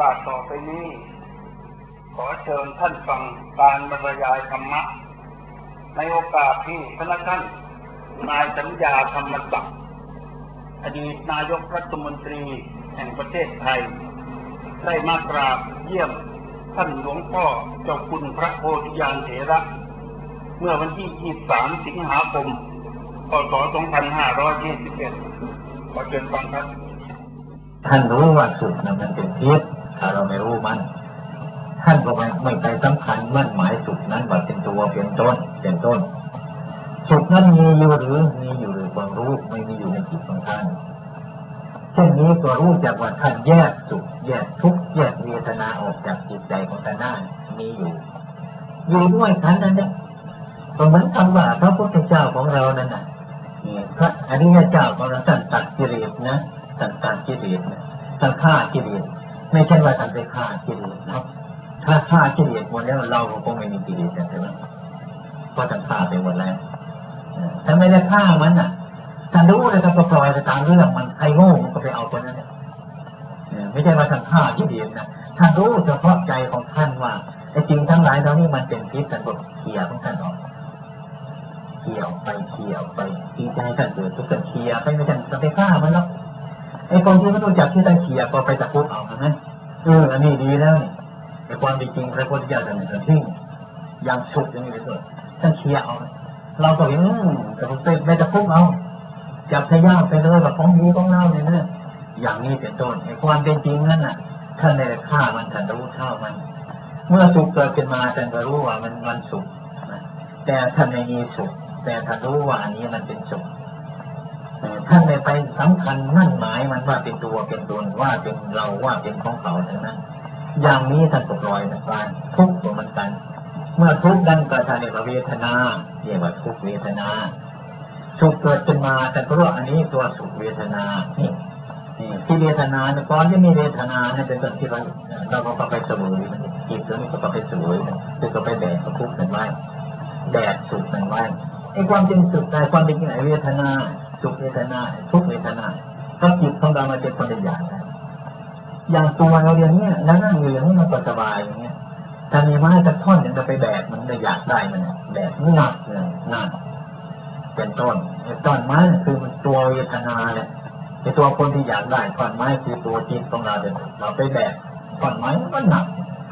าสต่อไปนี้ขอเชิญท่านฟังการบรรยายธรรมะในโอกาสที่พระท่านนายสัญญาธรรมศักดิ์อดีตนายกรัฐมนตรีแห่งประเทศไทยได้มากราบเยี่ยมท่านหลวงพ่อเจ้าคุณพระโพธิญาณเถระเมื่อวันที่ 23 สิงหาคม พ.ศ. 2521 ขอเชิญฟังครับท่านรู้ว่าสุขนั้นมันเป็นเท็จถ้าเราไม่รู้มันท่านก็ไม่ไปสำคัญมั่นหมายสุขนั้นว่าเป็นตัวเป็นต้นสุขนั้นมีอยู่หรือความรู้ไม่มีอยู่ในจิตของท่านเช่นนี้ก็รู้จักว่าท่านแยกสุขแยกทุกข์แยกเวทนาออกจากจิตใจของท่านได้มีอยู่ด้วยกันนั่นแหละก็เหมือนคำว่าพระพุทธเจ้าของเรานั่นน่ะพระอริยเจ้าของเราท่านตัดกิเลสนะท่านตัดกิเลสนะท่านฆ่ากิเลสไม่ใช่ว่าท่านไปฆ่ากิเลสนะถ้าฆ่ากิเลสหมดแล้วเราคงไม่มีกิเลสใช่ไหมเพราะท่านฆ่าไปหมดแล้วถ้าไม่ได้ฆ่ามันน่ะท่านรู้เลยท่านก็ปล่อยไปตามเรื่องมันใครโง่มันก็ไปเอาคนนั้นไม่ใช่ว่าท่านฆ่ากิเลสนะท่านรู้เฉพาะใจของท่านว่าไอ้จริงทั้งหลายเหล่านี้มันเป็นพิษท่านก็เคลียร์ของท่านออกเคลียร์ไปที่ใจท่านเกิดทุกข์เคลียร์ไปไม่ท่านจะไปฆ่ามันหรอกไอ้คนที่ไม่รู้จักที่ท่านเคลียร์ก็ไปตะคุบเอานะอันนี้ดีแล้วไอ้ความจริงพระพุทธเจ้าท่านทิ้งอย่างสุดอย่างนี้เลยท่านเคลียร์เอาเราก็เห็นแต่ผมไม่ตะคุบเอาจับทะยานไปเลยแบบของดีของเล่าเนี่ยนะอย่างนี้เป็นต้นไอ้ความเป็นจริงนั่นน่ะท่านในฆ่ามันท่านรู้เท่ามันเมื่อสุขเกิดขึ้นมาท่านก็รู้ว่ามันสุขแต่ท่านไม่มีสุขแต่ท่านรู้ว่าอันนี้มันเป็นสุขท่านไม่ไปสำคัญมั่นหมายมันว่าเป็นตัวเป็นตนว่าเป็นเราว่าเป็นของเขาทั้งนั้นอย่างนี้ท่านก็ปล่อยมันไปทุกข์ตัวมันกันเมื่อทุกข์นั้นก็ท่านเรียกว่าเวทนาเรียกว่าทุกขเวทนาสุขเกิดขึ้นมาท่านก็รู้อันนี้ตัวสุขเวทนานี่ที่เวทนาเนี่ยก่อนที่มีเวทนาเนี่ยเป็นส่วนที่เราก็ไปเสวยจิตตัวนี้ก็ไปเสวยคือก็ไปแบกทุกข์กันไว้แบกสุขกันไว้ไอ้ความจริงสุขใจความจริงไหนเวทนาสุขเวทนาทุกเวทนาก็จิตของเรามันเป็นคนละอย่างตัวเราอย่างเนี้ยแล้วนั่งอยู่อย่างนี้มันก็สบายอย่างเงี้ยแต่มีไม้ตะท่อนอย่างจะไปแบกมันจะอยากได้มันแบกหนักเลยหนักเป็นต้นไอ้ต้นไม้คือมันตัวเวทนาเนี่ยไอ้ตัวคนที่อยากได้ต้นไม้คือตัวจิตของเราเนี่ยเราไปแบกต้นไม้มันหนัก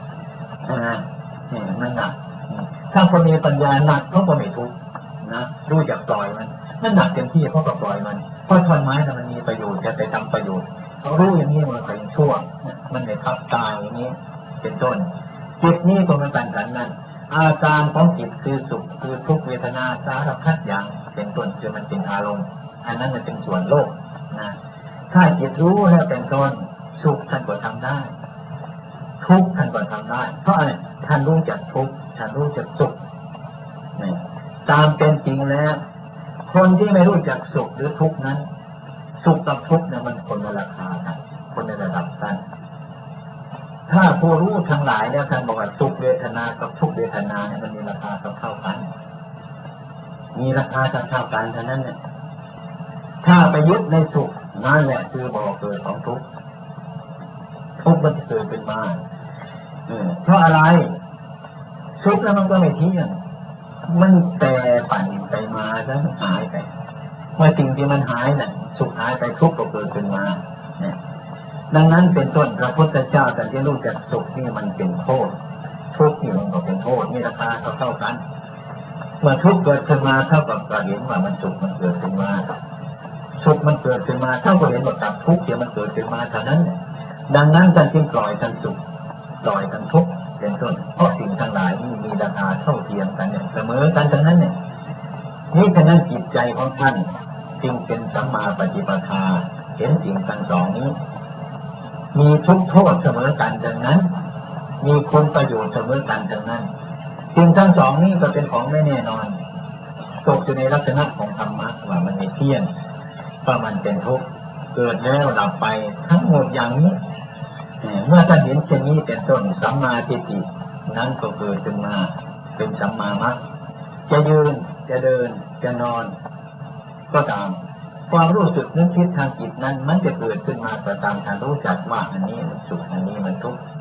นี่มันหนักถ้าคนมีปัญญาหนักเขาก็ไม่ทุกข์นะรู้จักปล่อยมันหนักเต็มที่เขาก็ปล่อยมันเพราะท่อนไม้มันมีประโยชน์จะไปทำประโยชน์เขารู้อย่างนี้มันก็ยังชั่วมันไม่ทับตายอย่างนี้เป็นต้นจิตนี้ก็เป็นกันนั้นอาการของจิตคือสุขคือทุกขเวทนาสารพัดอย่างเป็นต้นคือมันเป็นอารมณ์อันนั้นมันเป็นส่วนโลกนะถ้าจิตรู้แล้วเป็นต้นสุขท่านก็ทำได้ทุกข์ท่านก็ทำได้เพราะอะไรท่านรู้จักทุกข์ท่านรู้จักสุขนี่ตามเป็นจริงแล้วคนที่ไม่รู้จักสุขหรือทุกข์นั้นสุขกับทุกข์เนี่ยมันคนละราคากันคนในระดับกันถ้าผู้รู้ทั้งหลายแล้วท่านบอกว่าสุขเวทนากับทุกขเวทนาเนี่ยมันมีราคาเท่ากันมีราคาเท่ากันเท่านั้นเนี่ยถ้าไปยึดในสุขนั่นแหละคือบ่อเกิดของทุกข์มันเกิดเป็นมาเพราะอะไรสุขแล้วมันก็ไม่เที่ยงมันแต่ปั่นไปมาแล้วหายไปเมื่อสิ่งที่มันหายน่ะสุขหายไปทุกข์ก็เกิดขึ้นมาเนี่ยดังนั้นเป็นต้นพระพุทธเจ้าแต่ที่รู้จักสุขนี่มันเป็นโทษทุกข์นี่มันก็เป็นโทษนี่ราคาเท่ากันเมื่อทุกข์เกิดขึ้นมาเท่ากับเห็นว่ามันสุขมันเกิดขึ้นมาสุขมันเกิดขึ้นมาเท่ากับเห็นว่ากับทุกข์ที่มันเกิดขึ้นมาเท่านั้นดังนั้นท่านจึงปล่อยท่านสุขปล่อยท่านทุกข์เป็นต้นเพราะสิ่งทั้งหลายนี้มีราคาเท่าเทียมกันเนี่ยเสมอกันทั้งนั้นเนี่ยนี่ฉะนั้นจิตใจของท่านจึงเป็นสัมมาปฏิปทาเห็นสิ่งทั้งสองนี้มีทุกโทษเสมอกันดังนั้นมีคุณประโยชน์เสมอกันดังนั้นสิ่งทั้งสองนี้ก็เป็นของไม่แน่นอนตกอยู่ในลักษณะของธรรมะว่ามันไม่เที่ยงว่ามันเป็นทุกข์เกิดแล้วดับไปทั้งหมดอย่างนี้เมื่อท่านเห็นเช่นนี้เป็นต้นสัมมาทิฏฐินั้นก็เกิดขึ้นมาเป็นสัมมามรรคจะยืนจะเดินจะนอนก็ตามความรู้สึกนึกคิดทางจิตนั้นมันจะเกิดขึ้นมาตามการรู้จักว่าอันนี้มันสุขอันนี้มันทุกข์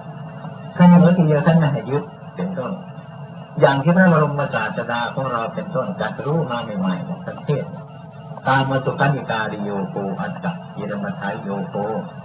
ท่านเมื่อทีเดียวท่านไม่ให้ยึดเป็นต้นอย่างที่พระบรมศาสดาของเราเป็นต้นจัดรู้มาใหม่ๆประเทศตามมาสุขันิกาลิโยโกอัตตะยิรมัทายโยโก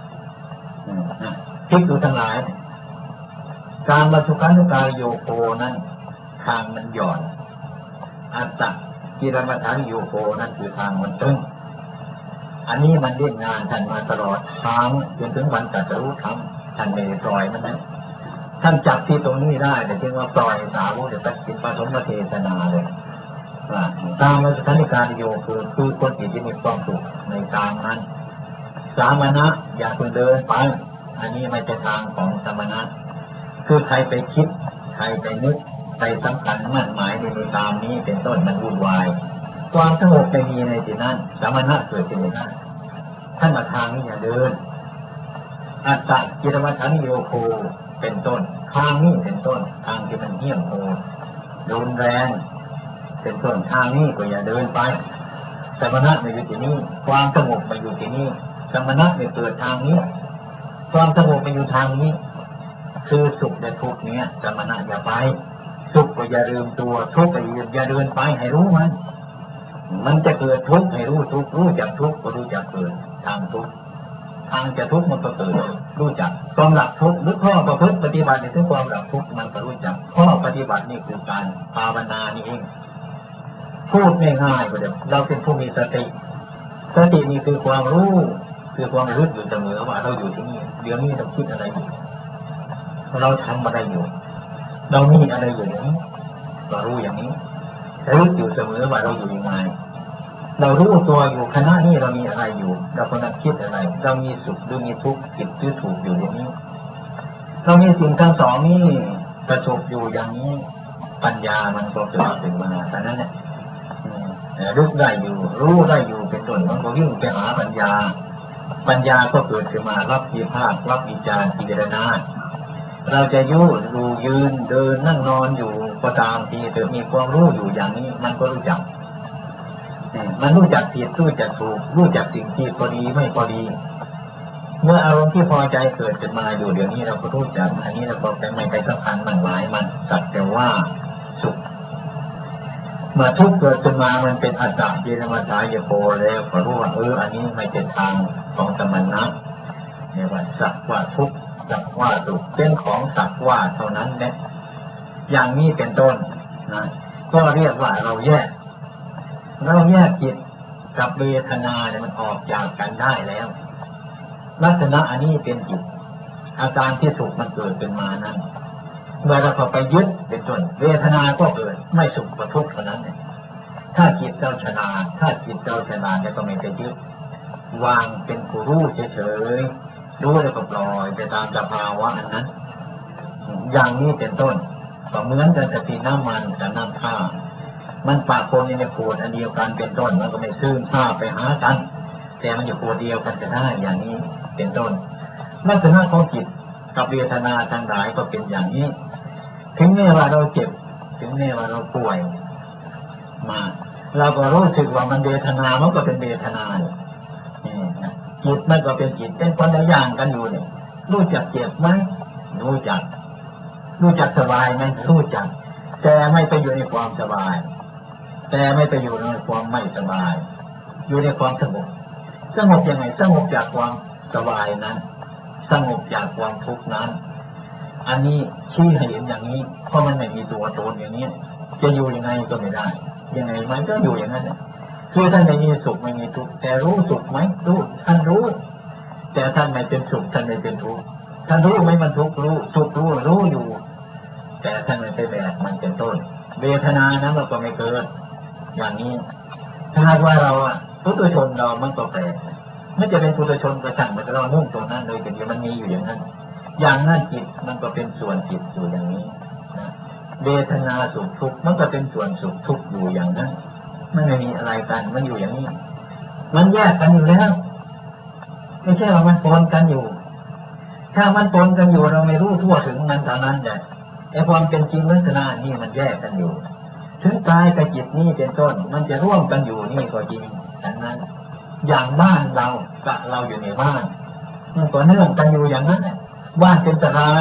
คิดดูทั้งหลายการมาสุขันิกาลิโยโกนั้นทางมันหย่อนอัตตะยิรมัทายโยโกนั้นคือทางมันตึงอันนี้มันเล่นงานท่านมาตลอดทางจนถึงวันตรัสรู้ธรรมท่านไม่ปล่อยมันนะท่านจับที่ตรงนี้ได้แต่จึงว่าปล่อยสาวกจะตัดสินปฐมเทศนาเลยตามมาสุขันิกาลิโยคือคนที่มีความสุขในทางนั้นสามณะอย่าคุณเดินไปอันนี้ไม่ใช่ทางของสมณะคือใครไปคิดใครไปนึกไปสำคัญมั่นหมายในตามนี้เป็นต้นมันวุ่นวายความสงบจะมีในที่นั้นสมณะเกิดขึ้นในนั้นท่านมาทางนี้อย่าเดินอัตตะกิรมัฏฐานิโยโคเป็นต้นทางนี้เป็นต้นทางที่มันเหี้ยมโหดรุนแรงเป็นต้นทางนี้ก็อย่าเดินไปสมณะมาอยู่ที่นี่ความสงบมาอยู่ที่นี่สมณะไม่เกิดทางนี้ความสงบมาอยู่ทางนี้คือสุขและทุกข์เนี้ยสมณะอย่าไปสุขก็อย่าลืมตัวทุกข์ก็อย่าเดินไปให้รู้มันจะเกิดทุกข์ให้รู้ทุกข์รู้จักทุกข์ก็รู้จักเกิดทางทุกข์ทางจะทุกข์มันก็เกิดรู้จักความหลักทุกข์หรือข้อประพฤติปฏิบัติในถึงความหลักทุกข์มันก็รู้จักข้อปฏิบัตินี่คือการภาวนานี่เองพูดง่ายๆก็เดี๋ยวเราเป็นผู้มีสตินี่คือความรู้คือความรู้อยู่เสมอว่าเราอยู่ที่นี่เดี๋ยวนี้เราคิดอะไรอยู่เราทำอะไรอยู่เรามีอะไรอยู่อย่างนี้เรารู้อย่างนี้รู้อยู่เสมอว่าเราอยู่ยังไงเรารู้ตัวอยู่ขณะนี้เรามีอะไรอยู่เรากำลังคิดอะไรเรามีสุขหรือมีทุกข์ผิดหรือถูกอยู่อย่างนี้เรามีสิ่งทั้งสองนี้ประสบอยู่อย่างนี้ปัญญามันก็เกิดขึ้นมาแต่นั้นเนี่ยรู้ได้อยู่รู้ได้อยู่เป็นต้นมันก็วิ่งไปหาปัญญาก็เกิดขึ้นมารับวิพากษ์รับวิจารณ์พิจารณาเราจะดูยืนเดินนั่งนอนอยู่ก็ตามทีเถอะมีความรู้อยู่อย่างนี้มันก็รู้จักมันรู้จักผิดรู้จักถูกรู้จักสิ่งที่พอดีไม่พอดีเมื่ออารมณ์ที่พอใจเกิดขึ้นมาอยู่เดี๋ยวนี้เราก็รู้จักอันนี้เราก็ไม่ไปสำคัญมันหมายมันสักแต่ว่าสุขเมื่อทุกข์เกิดขึ้นมามันเป็นอัตตะกิรมัฏฐายโกแล้วก็รู้ว่าอันนี้ไม่เป็นทางของสมณะเนี่ยว่าสักว่าทุกข์สักว่าสุขเป็นของสักว่าเท่านั้นแหละอย่างนี้เป็นต้นนะก็เรียกว่าเราแยกจิตกับเวทนาเนี่ยมันออกจากกันได้แล้วลักษณะอันนี้เป็นจิตอาการที่สุขมันเกิดขึ้นมานั้นเมื่อเราพอไปยึดเป็นต้นเวทนาก็เกิดไม่สุขกับทุกข์เท่านั้นเนี่ยถ้าจิตเราฉลาดแล้วก็ไม่ไปยึดวางเป็นผู้รู้เฉยๆรู้แล้วก็ปล่อยไปตามสภาวะอันนั้นอย่างนี้เป็นต้นก็เหมือนกันกับที่น้ำมันกับน้ำท่ามันปะปนในขวดอันเดียวกันเป็นต้นมันก็ไม่ซึมซาบไปหากันแต่มันอยู่ขวดเดียวกันจะได้อย่างนี้เป็นต้นลักษณะของจิตกับเวทนาทั้งหลายก็เป็นอย่างนี้ถึงแม้ว่าเราเจ็บถึงแม้ว่าเราป่วยมาเราก็รู้สึกว่ามันเวทนามันก็เป็นเวทนาจิตมันก็เป็นจิตเป็นคนละอย่างกันอยู่เนี่ยรู้จักเจ็บไหมรู้จักสบายไหมรู้จักแต่ไม่ไปอยู่ในความสบายแต่ไม่ไปอยู่ในความไม่สบายอยู่ในความสงบยังไงสงบจากความสบายนั้นสงบจากความทุกข์นั้นอันนี้ชี้ให้เห็นอย่างนี้เพราะมันไม่มีตัวตนอย่างนี้จะอยู่ยังไงก็ไม่ได้ยังไงมันก็อยู่อย่างนั้นคือท่านไม่มีสุขไม่มีทุกข์แต่รู้สุขไหมรู้ท่านรู้แต่ท่านไม่เป็นสุขท่านไม่เป็นทุกข์ท่านรู้ไหมมันทุกข์รู้สุขรู้อยู่แต่ท่านไม่ไปแบกมันเป็นต้นเวทนานั้นเราก็ไม่เกิดอย่างนี้ถ้าว่าเราปุถุชนเรามันก็แปลกไม่จะเป็นปุถุชนก็ช่างมันเรามุ่งตรงนั้นเลยแต่มันมีอยู่อย่างนั้นจิตมันก็เป็นส่วนจิตอยู่อย่างนี้เวทนาสุขทุกข์มันก็เป็นส่วนสุขทุกข์อยู่อย่างนั้นมันไม่มีอะไรกันมันอยู่อย่างนี้มันแยกกันอยู่แล้วไม่ใช่ว่ามันปนกันอยู่ถ้ามันปนกันอยู่เราไม่รู้ทั่วถึงมันเท่านั้นแหละไอ้ความเป็นจริงลักษณะนี่มันแยกกันอยู่ถึงกายกับจิตนี่เป็นต้นมันจะร่วมกันอยู่นี่ก็จริงดังนั้นอย่างบ้านเรากับเราอยู่ในบ้านมันก็เนื่องกันอยู่อย่างนั้นบ้านเป็นสลาย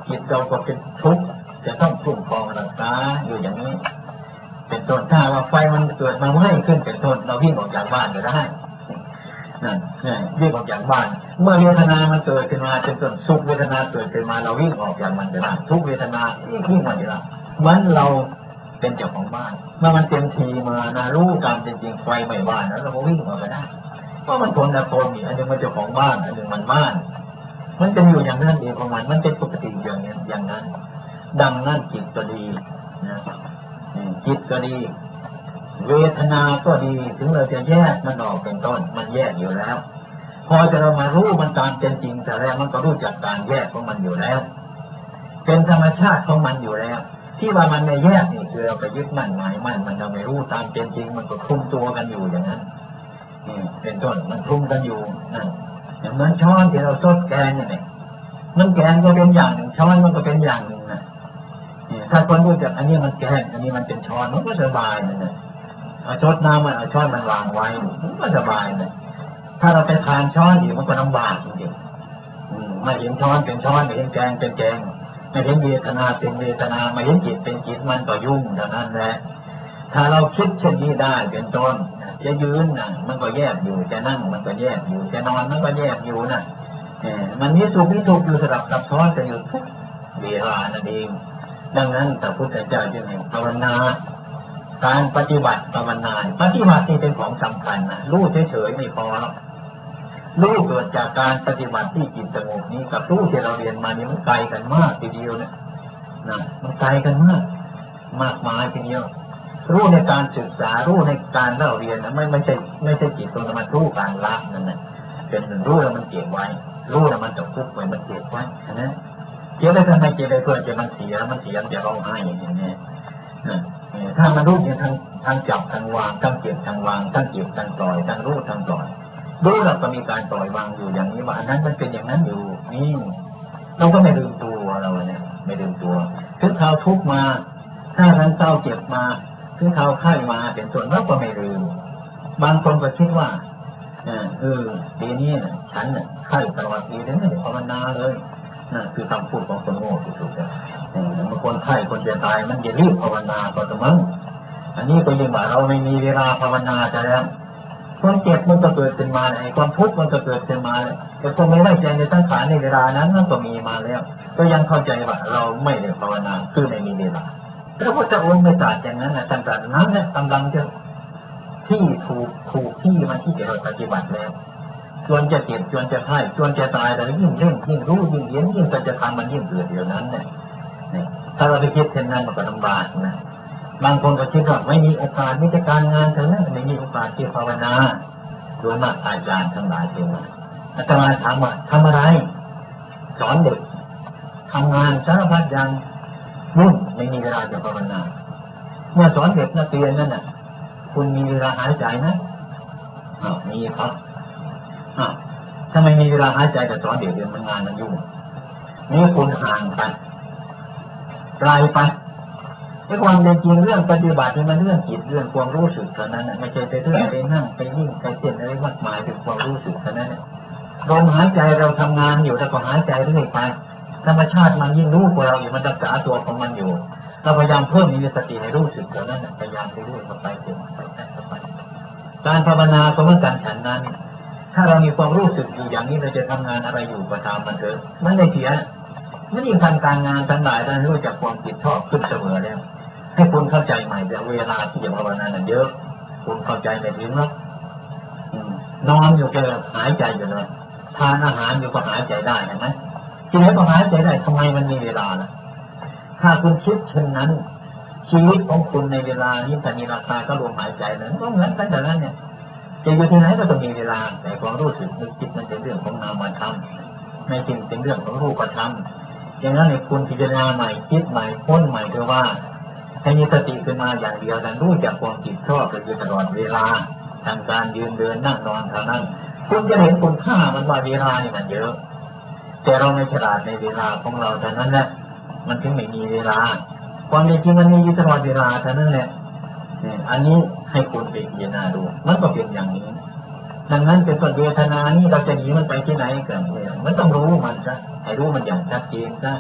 จิตเราก็เป็นทุกข์จะต้องคุ้มครองรักษาอยู่อย่างนี้เป็นต้นถ้าว่าไฟมันเกิดมาไหม้ขึ้นเป็นต้นเราวิ่งออกจากบ้านก็ได้นั่นวิ่งออกจากบ้านเมื่อเวทนามันเกิดขึ้นมาเป็นต้นสุขเวทนาเกิดขึ้นมาเราวิ่งออกจากมันก็ได้ทุกเวทนาวิ่งมาได้มันเราเป็นเจ้าของบ้านเมื่อมันเต็มทีมานะรู้ตามเป็นจริงไฟไหม้บ้านแล้วเราก็วิ่งออกไปได้เพราะมันคนละคนนี่อันนึงมันเจ้าของบ้านอันนึงมันบ้านมันเป็นอยู่อย่างนั้นเองของมันเป็นปกติอย่างนั้นดังนั้นจิตก็ดีนะจิตก็ดีเวทนาก็ดีถึงเราจะแยกมันออกเป็นต้นมันแยกอยู่แล้วพอจะเรามารู้มันตามเป็นจริงแต่แล้วมันก็รู้จักการแยกของมันอยู่แล้วเป็นธรรมชาติของมันอยู่แล้วที่ว่ามันไม่แยกนี่คือเราไปยึดมั่นหมายมั่นมันเราไม่รู้ตามเป็นจริงมันก็คลุมตัวกันอยู่อย่างนั้นเป็นต้นมันคลุมกันอยู่นั่นอย่างเหมือนช้อนที่เราซดแกงนี่มันแกงก็เป็นอย่างหนึ่งช้อนมันก็เป็นอย่างหนึ่งนะถ้าคนรู้จักอันนี้มันแกงอันนี้มันเป็นช้อนมันก็สบายนะเอาช้อนน้ำมันเอาช้อนมันวางไว้มันก็สบายนะถ้าเราไปทานช้อนอีกมันก็ลำบากจริงๆไม่เห็นช้อนเป็นช้อนไม่เห็นแกงเป็นแกงไม่เห็นเวทนาเป็นเวทนาไม่เห็นจิตเป็นจิตมันก็ยุ่งดังนั้นแหละถ้าเราคิดเช่นนี้ได้เป็นต้นจะยืนนะมันก็แยกอยู่จะนั่งมันก็แยกอยู่จะนอนมันก็แยกอยู่นะมันนี้สุขที่ทุกข์อยู่สลับซับซ้อนกันอยู่ทุกเวลานั่นเองดังนั้นพระพุทธเจ้าจึงให้ภาวนาการปฏิบัติภาวนาปฏิบัตินี่เป็นของสำคัญนะรู้เฉยๆไม่พอรู้เกิดจากการปฏิบัติที่จิตสงบนี้กับรู้ที่เราเรียนมานี่มันไกลกันมากทีเดียวนะมันไกลกันมากมายทีเดียวรู้ในการศึกษารู้ในการเล่าเรียนนะไม่ใช่จิตตรงนั้นมันรู้การละนั่นนะเป็นรู้แล้วมันเก็บไว้รู้แล้วมันจะคุกไว้มันเก็บไว้นะเก็บได้ทำไมเก็บได้เพื่อจะมันเสียมันจะร้องไห้อย่างนี้ถ้ามันรู้เนี่ยทางจับทางวางทั้งเก็บทางวางทั้งเก็บทางปล่อยทั้งรู้ทางปล่อยรู้เราก็มีการปล่อยวางอยู่อย่างนี้ว่าอันนั้นมันเป็นอย่างนั้นอยู่นี่เราก็ไม่ลืมตัวเราเนี่ยไม่ลืมตัวถึงข่าวทุกมาถ้าทั้งเศร้าเจ็บมาถึงข่าวไข้มาเป็นส่วนเราก็ไม่ลืมบางคนก็คิดว่าปีนี้ฉันไข้ตลอดปีเลยไม่ได้ภาวนาเลยนั่นคือคำพูดของคนโง่ที่สุดเลยบางคนไข้คนจะตายมันจะรีบภาวนาก็จะมั้งอันนี้ก็ยิ่งว่าเราไม่มีเวลาภาวนาจะแล้วความเจ็บมันก็เกิดขึ้นมาไอ้ความทุกข์มันก็เกิดขึ้นมาแต่ก็ไม่ไว้ใจในสังขารในเวลานั้นมันก็มีมาแล้วก็ยังเข้าใจว่าเราไม่ได้ภาวนาคือไม่มีเวลาพระพุทธองค์ไม่ตรัสอย่างนั้นนะท่านตรัสนั้นเนี่ยกำลังจะที่ถูกที่มันที่จะปฏิบัติแล้วจวนจะเจ็บจวนจะไข้จวนจะตายแต่ยิ่งเล่นยิ่งรู้ยิ่งเห็นยิ่งจะทำมันยิ่งเกิดเดี๋ยวนั้นเนี่ยถ้าเราไปคิดเช่นนั้นมันก็ลำบากนะบางคนก็คิดว่าไม่มีโอกาสไม่จะการงานเท่านั้นไม่มีโอกาสที่ภาวนาโดยมากอาจารย์ทั้งหลายเองอาจารย์ถามว่าทำอะไรสอนเด็กทำงานสารพัดอย่างมุ่งไม่มีเวลาจะภาวนาเมื่อสอนเด็กนักเรียนนั่นน่ะคุณมีเวลาหายใจนะมีครับถ้าไม่มีเวลาหายใจจะสอนเด็กเรียนงานมันยุ่งนี่คุณห่างไปไกลไปไอ้ความเป็นจริงเรื่องปฏิบัตินี่มันเรื่องจิตเรื่องความรู้สึกเท่านั้นไม่ใช่ไปเรื่องไปนั่งไปยิ่งไปเต้นอะไรมากมายเป็นความรู้สึกเท่านั้นลมหายใจเราทำงานอยู่แล้วก็หายใจเรื่อยไปธรรมชาติมันยิ่งรู้กว่าเราอยู่มันรักษาตัวของมันอยู่เราพยายามเพิ่มมีสติให้รู้สึกเท่านั้นพยายามไปเรื่อยไปเรื่อยไปการภาวนาก็เหมือนกันฉันนั้นถ้าเรามีความรู้สึกอยู่อย่างนี้เราจะทำงานอะไรอยู่ก็ตามมันเถอะมันไม่เสียมันยิ่งทำการงานทั้งหลายนั้นรู้จักความผิดชอบขึ้นเสมอแล้วให้คุณเข้าใจใหม่แต่เวลาที่จะภาวนานั้นเยอะคุณเข้าใจไม่ถึงหรอกนอนอยู่ก็หายใจอยู่เลยทานอาหารอยู่ก็หายใจได้เห็นไหมทีนี้ก็หายใจได้ทำไมมันมีเวลาล่ะถ้าคุณคิดเช่นนั้นชีวิตของคุณในเวลานี้จะมีราคาก็ลมหายใจนั้นก็เหมือนกันแต่นั้นเนี่ยจะอยู่ที่ไหนก็ต้องมีเวลาแต่ความรู้สึกนึกคิดมันเป็นเรื่องของนามธรรมไม่จริงเป็นเรื่องของรูปธรรมอย่างนั้นในคุณพิจารณาใหม่คิดใหม่พ้นใหม่คือว่าให้มีสติขึ้นมาอย่างเดียวนั้นรู้จักความผิดชอบอยู่ตลอดเวลาทางการยืนเดินนั่งนอนเท่านั้นคุณจะเห็นคุณค่ามันว่าเวลานี่มันเยอะแต่เราไม่ฉลาดในเวลาของเราเท่านั้นแหละมันถึงไม่มีเวลาความจริงมันมีอยู่ตลอดเวลาเท่านั้นแหละอันนี้ให้คุณไปพิจารณาดูมันก็เป็นอย่างนี้ดังนั้นเป็นต้นเวทนานี้เราจะหนีมันไปที่ไหนกันเนี่ยมันต้องรู้มันซะให้รู้มันอย่างชัดเจนซะ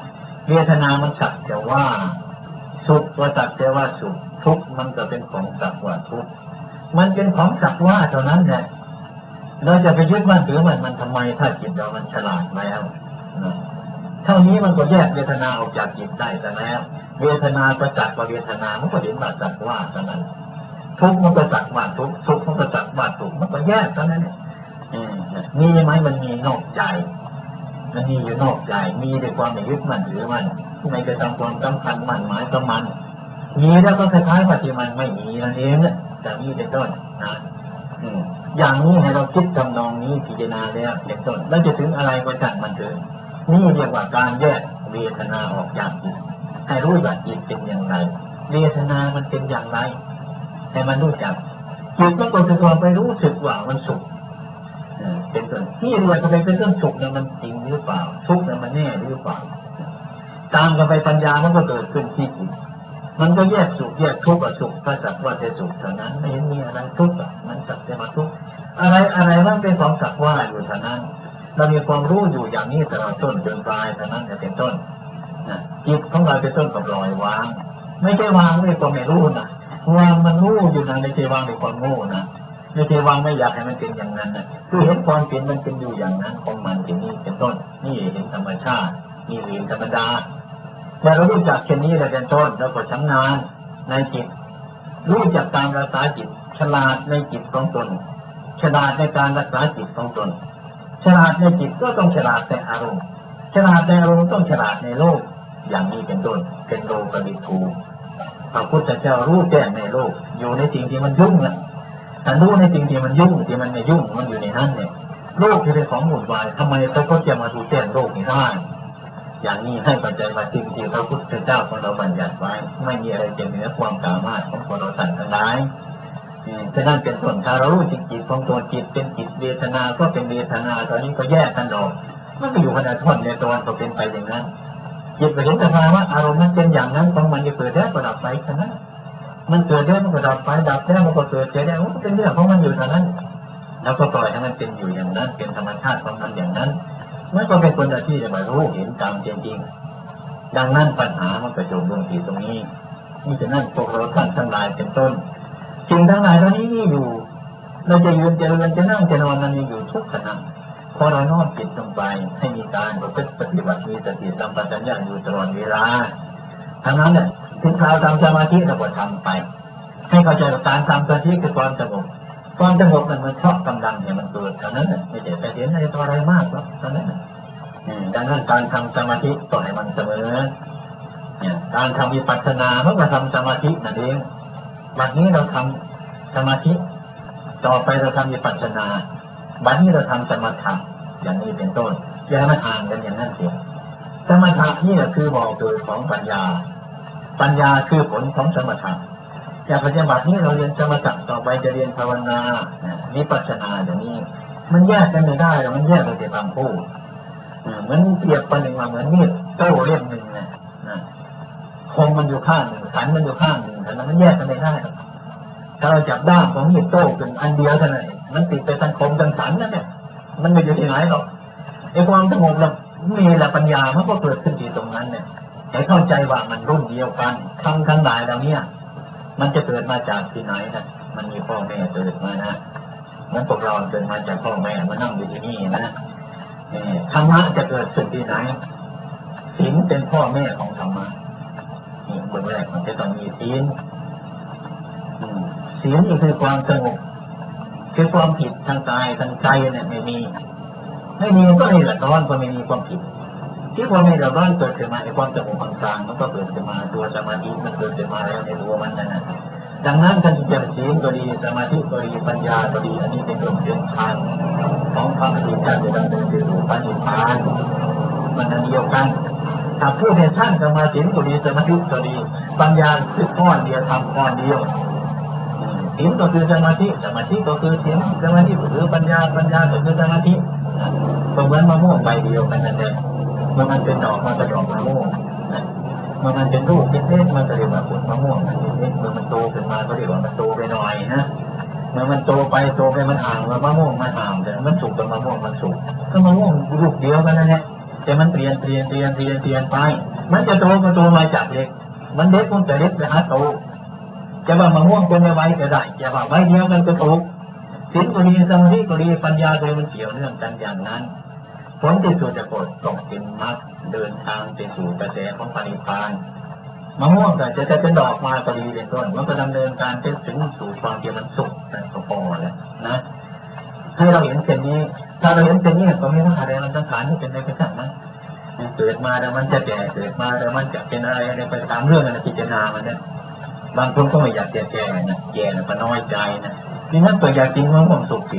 เวทนามันสักแต่ว่าสุขก็สักแต่ว่าสุขทุกข์มันก็เป็นของสักว่าทุกข์มันเป็นของสักว่าเท่านั้นแหละเราจะไปยึดมั่นถือมันทำไมถ้าจิตเรามันฉลาดแล้วเท่านี้มันก็แยกเวทนาออกจากจิตได้แต่แล้วเวทนาประจักษ์ว่าเวทนามันก็เห็นว่าสักว่าเท่านั้นทุกข์มันก็สักว่าทุกข์สุขมันก็สักว่าสุขมันก็แยกเท่านั้นมีไหมมันมีนอกใจมันมีอยู่นอกใจมีด้วยความไม่ยึดมั่นถือมั่นไม่ได้ทำความสำคัญมั่นหมายกับมันมีแล้วก็คล้ายๆว่าที่มันไม่มีนั่นเองเนี่ยแต่มีเป็นต้นนะอย่างนี้ให้เราคิดทำนองนี้พิจารณาแล้วเป็นต้นแล้วจะถึงอะไรก็จัดมันเถิดนี่เรียกว่าการแยกเวทนาออกจากจิตให้รู้ว่าจิตเป็นอย่างไรเวทนามันเป็นอย่างไรให้มันรู้จักจิตมันก็จะความไปรู้สึกว่ามันสุขเป็นต้นที่เรียกกันไปเป็นเรื่องสุขนั้นมันจริงหรือเปล่าทุกข์นั้นมันแน่หรือเปล่าตามกันไปปัญญามันก็เกิดขึ้นที่จิตมันก็แยกสุขแยกทุกข์กับสุขก็สักว่าจะสุขเท่านั้นไม่เห็นมีอะไรทุกข์มันสักแต่ว่าทุกข์อะไรมันเป็นของสักว่าอยู่เท่านั้นเรามีความรู้อยู่อย่างนี้ตลอดต้นจนปลายเท่านั้นจะเป็นต้นจิตของเราเป็นต้นกับปล่อยวางไม่ใช่วางด้วยความไม่รู้นะวางมันรู้อยู่นะไม่ใช่วางด้วยความโง่นะไม่ใช่วางไม่อยากให้มันเป็นอย่างนั้นนะคือเห็นความเป็นมันเป็นอยู่อย่างนั้นของมันเป็นนี้เป็นต้นนี่เห็นธรรมชาตินี่เห็นธรรมดาแต่เรารู้จักเช่นนี้แล้วเป็นต้นแล้วก็ชำนาญในจิตรู้จักการรักษาจิตฉลาดในจิตของตนฉลาดในการรักษาจิตของตนฉลาดในจิตก็ต้องฉลาดในอารมณ์ฉลาดในอารมณ์ต้องฉลาดในโลกอย่างนี้เป็นต้นเป็นโลกวิถูพระพุทธเจ้ารู้แจ้งในโลกอยู่ในสิ่งที่มันยุ่งนะแต่รู้ในสิ่งที่มันยุ่งที่มันไม่ยุ่งมันอยู่ในนั้นเนี่ยโลกที่เป็นของหมุนวายทำไมพระพุทธเจ้ามาดูแจ้งโลกนี้ได้อย่างนี้ให้ปัจจัยมาสิ่งที่พระพุทธเจ้าของเราบัญญัติไว้ไม่มีอะไรเป็นเหนือความสามารถของคนเราท่านทั้งหลายฉะนั้นเป็นส่วนถ้าเรารู้จิตของตัวจิตเป็นจิตเวทนาก็เป็นเวทนาตอนนี้ก็แยกกันออกมันก็อยู่ขนาดท่อนในตัวก็เป็นไปอย่างนั้นจิตไปเห็นสภาวะอารมณ์นั้นเป็นอย่างนั้นของมันจะเกิดแล้วก็ดับไปแค่นั้นมันเกิดแล้วมันก็ดับไปดับแล้วมันก็เกิดเจแล้วเป็นเรื่องของมันอยู่เท่านั้นแล้วก็ปล่อยให้มันเป็นอยู่อย่างนั้นเป็นธรรมชาติของมันอย่างนั้นไม่ก็เป็นคนที่จะมารู้เห็นตามจริงดังนั้นปัญหามันก็จบลงที่ตรงนี้นี่จะนั่นพวกเราท่านทั้งหลายเป็นต้นสิ่งทั้งหลายเหล่านี้นี่อยู่เราจะยืนจะเดินจะนั่งจะนอนมันมีอยู่ทุกขณะพอเราน้อมจิตลงไปให้มีการประพฤติปฏิบัติมีสติสัมปชัญญะอยู่ตลอดเวลาทั้งนั้นเนี่ยถึงคราวทำสมาธิเราก็ทำไปให้เข้าใจว่าการทำสมาธิคือความสงบความสงบนั้นมันชอบกำลังเนี่ยมันเกิดเท่านั้นไม่ใช่ไปเห็นอะไรตัวอะไรมากหรอกเท่านั้นดังนั้นการทำสมาธิต้องให้มันเสมอเนี่ยการทำวิปัสสนาเมื่อเราทำสมาธินั่นเองบัดนี้เราทำสมาธิต่อไปเราทำวิปัสสนาบัดนี้เราทำสมถะอย่างนี้เป็นต้นอย่าให้มันห่างกันอย่างนั้นเสียสมถะนี่คือบอกเกิดของปัญญาปัญญาคือผลของสมถะจากปฏิบัตินี้เราเรียนสมถะต่อไปจะเรียนภาวนาวิปัสสนาอย่างนี้มันแยกกันไม่ได้แล้วมันแยกกันแต่บางคู่เหมือนเปรียบประหนึ่งว่าเหมือนมีดโต้เล่มหนึ่งนะคมมันอยู่ข้างหนึ่งสันมันอยู่ข้างหนึ่งแต่มันแยกกันไม่ได้ถ้าเราจับด้ามของมีดโต้เป็นอันเดียวเท่านั้นมันติดไปทั้งคมทั้งสันนั่นเนี่ยมันไม่อยู่ที่ไหนหรอกไอ้ความสงบเรามีหลักปัญญามันก็เกิดขึ้นที่ตรงนั้นเนี่ยให้เข้าใจว่ามันรุ่นเดียวกันทั้งหลายเราเนี่ยมันจะเกิดมาจากที่ไหนนะมันมีพ่อแม่เกิดมานะมันพวกเราเกิดมาจากพ่อแม่มานั่งอยู่ที่นี่นะธรรมะจะเกิดขึ้นที่ไหนศีลเป็นพ่อแม่ของธรรมะนี่คนแรกมันจะต้องมีศีลศีลนี่คือความสงบคือความผิดทางกายทางใจเนี่ยไม่มีก็ไม่ละร้อนก็ไม่มีความผิดที่ความไม่ละร้อนเกิดขึ้นมาในความสงบกลางมันก็เกิดขึ้นมาตัวสมาธิมันเกิดขึ้นมาแล้วในตัวมันนั่นนะดังนั้นท่านจะศีลก็ดีสมาธิก็ดีปัญญาก็ดีอันนี้เป็นเรื่องทางของพระอริยเจ้าจะดำเนินไปสู่พระนิพพานมันอันเดียวกันถ้าผู้เห็นท่านสมาธิก็ดีสมาธิก็ดีปัญญาคือก้อนเดียวทำก้อนเดียวศีลก็คือสมาธิก็คือศีลสมาธิก็คือปัญญาก็คือสมาธิก็เหมือนมะม่วงใบเดียวกันนั่นเองเมื่อมันเป็นดอกมันก็ดอกมะม่วงเมื่อมันเป็นลูกเล็กๆมันก็เรียกว่าผลมะม่วงเล็กๆเมื่อมันโตขึ้นมาก็เรียกว่ามันโตไปหน่อยนะเมื่อมันโตไปมันห่างแล้วมะม่วงมันห่างแต่มันสุกกับมะม่วงมันสุกก็มะม่วงลูกเดียวกันนั่นแหละแต่มันเปลี่ยนไปมันจะโตก็โตมาจากเล็กมันเด็กมันจะเล็กไปหาโตจะว่ามะม่วงเป็นไว้ก็ได้จะว่าไว้เดียวกันก็ถูกศีลก็ดีสมาธิก็ดีปัญญาก็มันเกี่ยวเนื่องกันอย่างนั้นผลที่สุดจะกดต้องเป็นมรรคเดินทางไปสู่กระแสของปณิพพานมะม่วงก็จะเป็นดอกมาก็ดีเป็นต้นมันก็ดำเนินการไปถึงสู่ความที่มันสุขแต่ก็พอแล้วนะให้เราเห็นเช่นนี้ถ้าเราเห็นเช่นนี้ก็ไม่ว่าอะไรมันสังขารที่เป็นอะไรก็ช่างมันเกิดมาแล้วมันจะแก่เกิดมาแล้วมันจะเป็นอะไรไปตามเรื่องนั้นพิจารณามันเนี่ยบางคนก็ไม่อยากแก่นะแก่นะก็น้อยใจนะนี่นั่นตัวอยากกินมะม่วงสุกสิ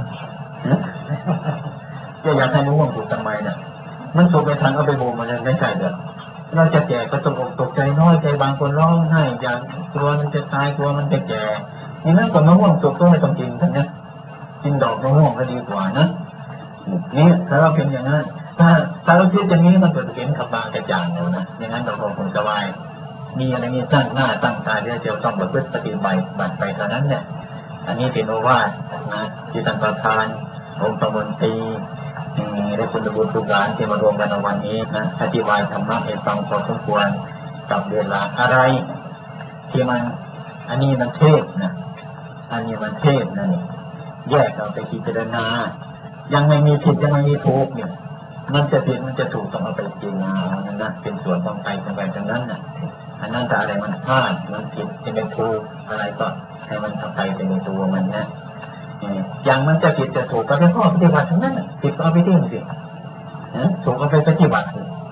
จะอยากให้มะม่วงสุกทำไมนะมันสุกไปทันเอาไปบ่มมันไม่ใช่เด้อเราจะแก่ก็ตกใจน้อยใจบางคนร้องไห้อยากกลัวมันจะตายกลัวมันจะแก่นี่นั่นก็มะม่วงสุกก็ไม่ต้องกินกันนะกินดอกมะม่วงก็ดีกว่านะนี่ถ้าเราเป็นอย่างนั้นถ้าเราคิดอย่างนี้มันก็เห็นขับบางกระจ่างแล้วนะอย่างนั้นเราคงสบายมีอะไรนี้ตั้งหน้าตั้งตาที่จะต้องประพฤติปฏิบัติไปเท่านั้นเนี่ยอันนี้เป็นโอวาทนะที่ท่านประธานองค์ประมวลตรีและคุณบุตรทุกหลานที่มารวมกันในวันนี้นะอธิบายธรรมะให้ฟังพอสมควรกับเวลาอะไรที่มันอันนี้มันเทศนะอันนี้มันเทศนะนี่แยกเอาไปพิจารณายังไม่มีผิดยังไม่มีถูกเนี่ยมันจะผิดมันจะถูกต้องเอาไปพิจารณานั่นนะเป็นส่วนของใจของใจทั้งนั้นนะอันนั้นแต่อะไรมันพลาดมันผิดจะเป็นถูกอะไรก็ให้มันทำไปเป็นตัวมันนะอย่างมันจะผิดจะถูกก็เป็นข้อปฏิบัติทั้งนั้นผิดก็เอาไปทิ้งสิถูกก็ไปปฏิบัติ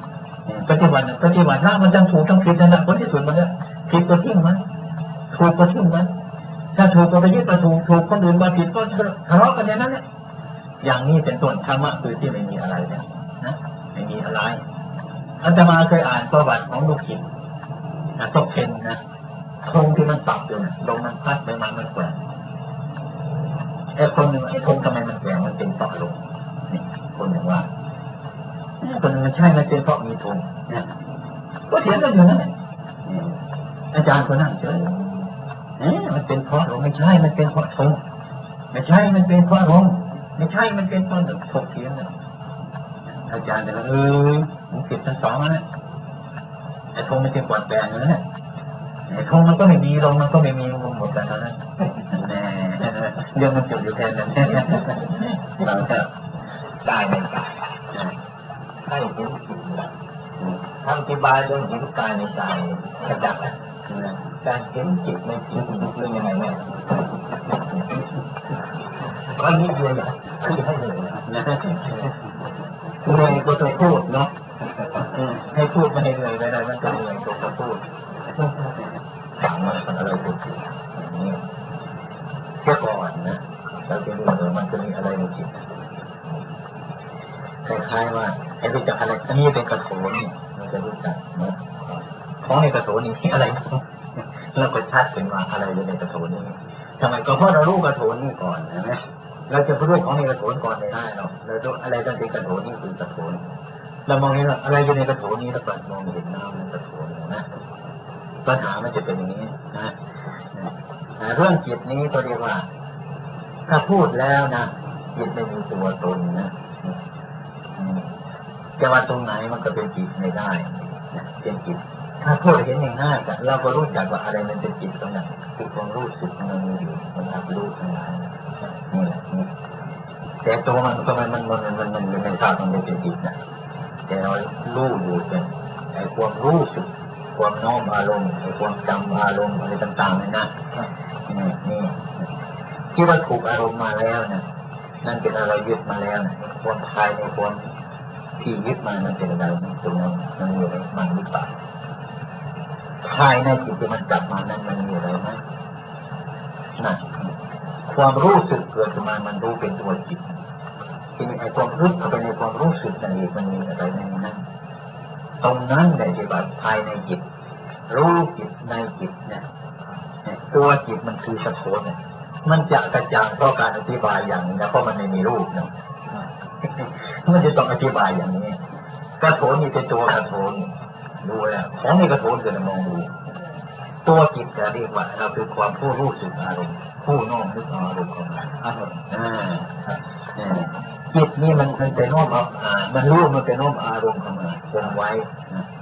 ถ้ามันจะถูกต้องผิดนะผลที่สุดมันเนี่ยผิดก็ทิ้งมันถูกก็ทิ้งมันถ้าถูกก็ไปยึดก็ถูกคนอื่นมาผิดก็ทะเลาะกันอย่างนั้นแหละอย่างนี้เป็นต้นธรรมะคือที่ไม่มีอะไรเนี่ยนะไม่มีอะไรอาตมาเคยอ่านประวัติของลูกศิษย์ตกเทนนะธงที่มันปักอยู่นะลมมันพัดไปมันแกว่งไอ้คนหนึ่งไอ้ธงทำไมมันแกว่งมันเป็นเพราะลมนี่คนหนึ่งว่าคนหนึ่งมันใช่มันเป็นเพราะมีธงนะก็เถียงกันอยู่นั่นแหละอาจารย์คนนั้นเฉยมันเป็นเพราะลมไม่ใช่มันเป็นเพราะธงไม่ใช่มันเป็นเพราะลมไม่ใช่มันเป็นเพราะถกเถียงนะอาจารย์จะมันผิดทั้งสองนะไอ้ธงมันเป็นกวาดแปลงนะเนี่ยไอ้ธงมันก็ไม่มีลมมันก็ไม่มีหมดกันนะแน่เรื่องมันจบอยู่แค่นั้นเราจะได้ไม่ได้ให้เห็นจิตทำอธิบายเรื่องเห็นกายในใจกระดับการเห็นจิตในจิตเรื่องยังไงเนี่ยก็นิดเดียวอย่างที่ให้เลยนะเหนื่อยก็ต้องพูดเนาะให้พูดไม่ให้เหนื่อยได้มันก็เหนื่อยก็ต้องพูดถามว่าอะไรพูดนี่แค่ก่อนนะเราจะรู้ว่ามันจะมีอะไรในจิตคล้ายๆว่าไอ้รู้จักอะไรอันนี้เป็นกระโถนนี่เราจะรู้จักนะของในกระโถนนี่อะไรเราก็ชัดเป็นว่าอะไรอยู่ในกระโถนนี้ทำไมก็เพราะเรารู้กระโถนนี่ก่อนนะเราจะรู้ของในกระโถนก่อนไม่ได้หรอกเราต้องอะไรตั้งแต่กระโถนนี่คือกระโถนเรามองเห็นว่าอะไรอยู่ในกระโถนนี้แล้วก็มองเห็นน้ำในกระโถนนะปัญหามันจะเป็นอย่างนี้นะเรื่องจิตนี้ก็เรียกว่าถ้าพูดแล้วนะจิตไม่มีตัวตนนะจะว่าตรงไหนมันก็เป็นจิตไม่ได้เป็นจิตถ้าพูดเห็นง่ายๆเราก็รู้จักว่าอะไรมันเป็นจิตตรงนั้นคือความรู้สึกมันมีอยู่มันรับรู้ทั้งหลายนี่แหละแต่ตัวมันก็มันไม่ทราบมันเป็นจิตนะแต่เรารู้อยู่เป็นไอ้ความรู้สึกความน้อมอารมณ์ไอ้ความจำอารมณ์อะไรต่างๆนี่นะนี่ที่ว่าถูกอารมณ์มาแล้วนะนั่นเป็นอะไรยึดมาแล้วนะความภายในความที่ยึดมามันเป็นอะไรตรงนั้นมันอยู่ในมันหรือเปล่าภายในจิตที่มันจับมานั้นมันมีอะไรไหมนะความรู้สึกเกิดขึ้นมามันรู้เป็นตัวจิตที่มีไอ้ความรู้เข้าไปในความรู้สึกนั่นเองมันมีอะไรในนั้นตรงนั้นแหละที่ว่าภายในจิตรู้จิตในจิตเนี่ยตัวจิตมันคือสะโพกเนี่ยมันจะกระจ่างเพราะการอธิบายอย่างนี้นะเพราะมันไม่มีรูปนะมันจะต้องอธิบายอย่างนี้กระโถนนี่เป็นตัวกระโถนดูแล้วของในกระโถนเกิดมองดูตัวจิตจะเรียกว่าเราคือความผู้รู้สึกอารมณ์ผู้น้อมนึกอารมณ์ของมันจิตนี่มันเป็นน้อมมันรู้มันเป็นน้อมอารมณ์ของมันคงไว้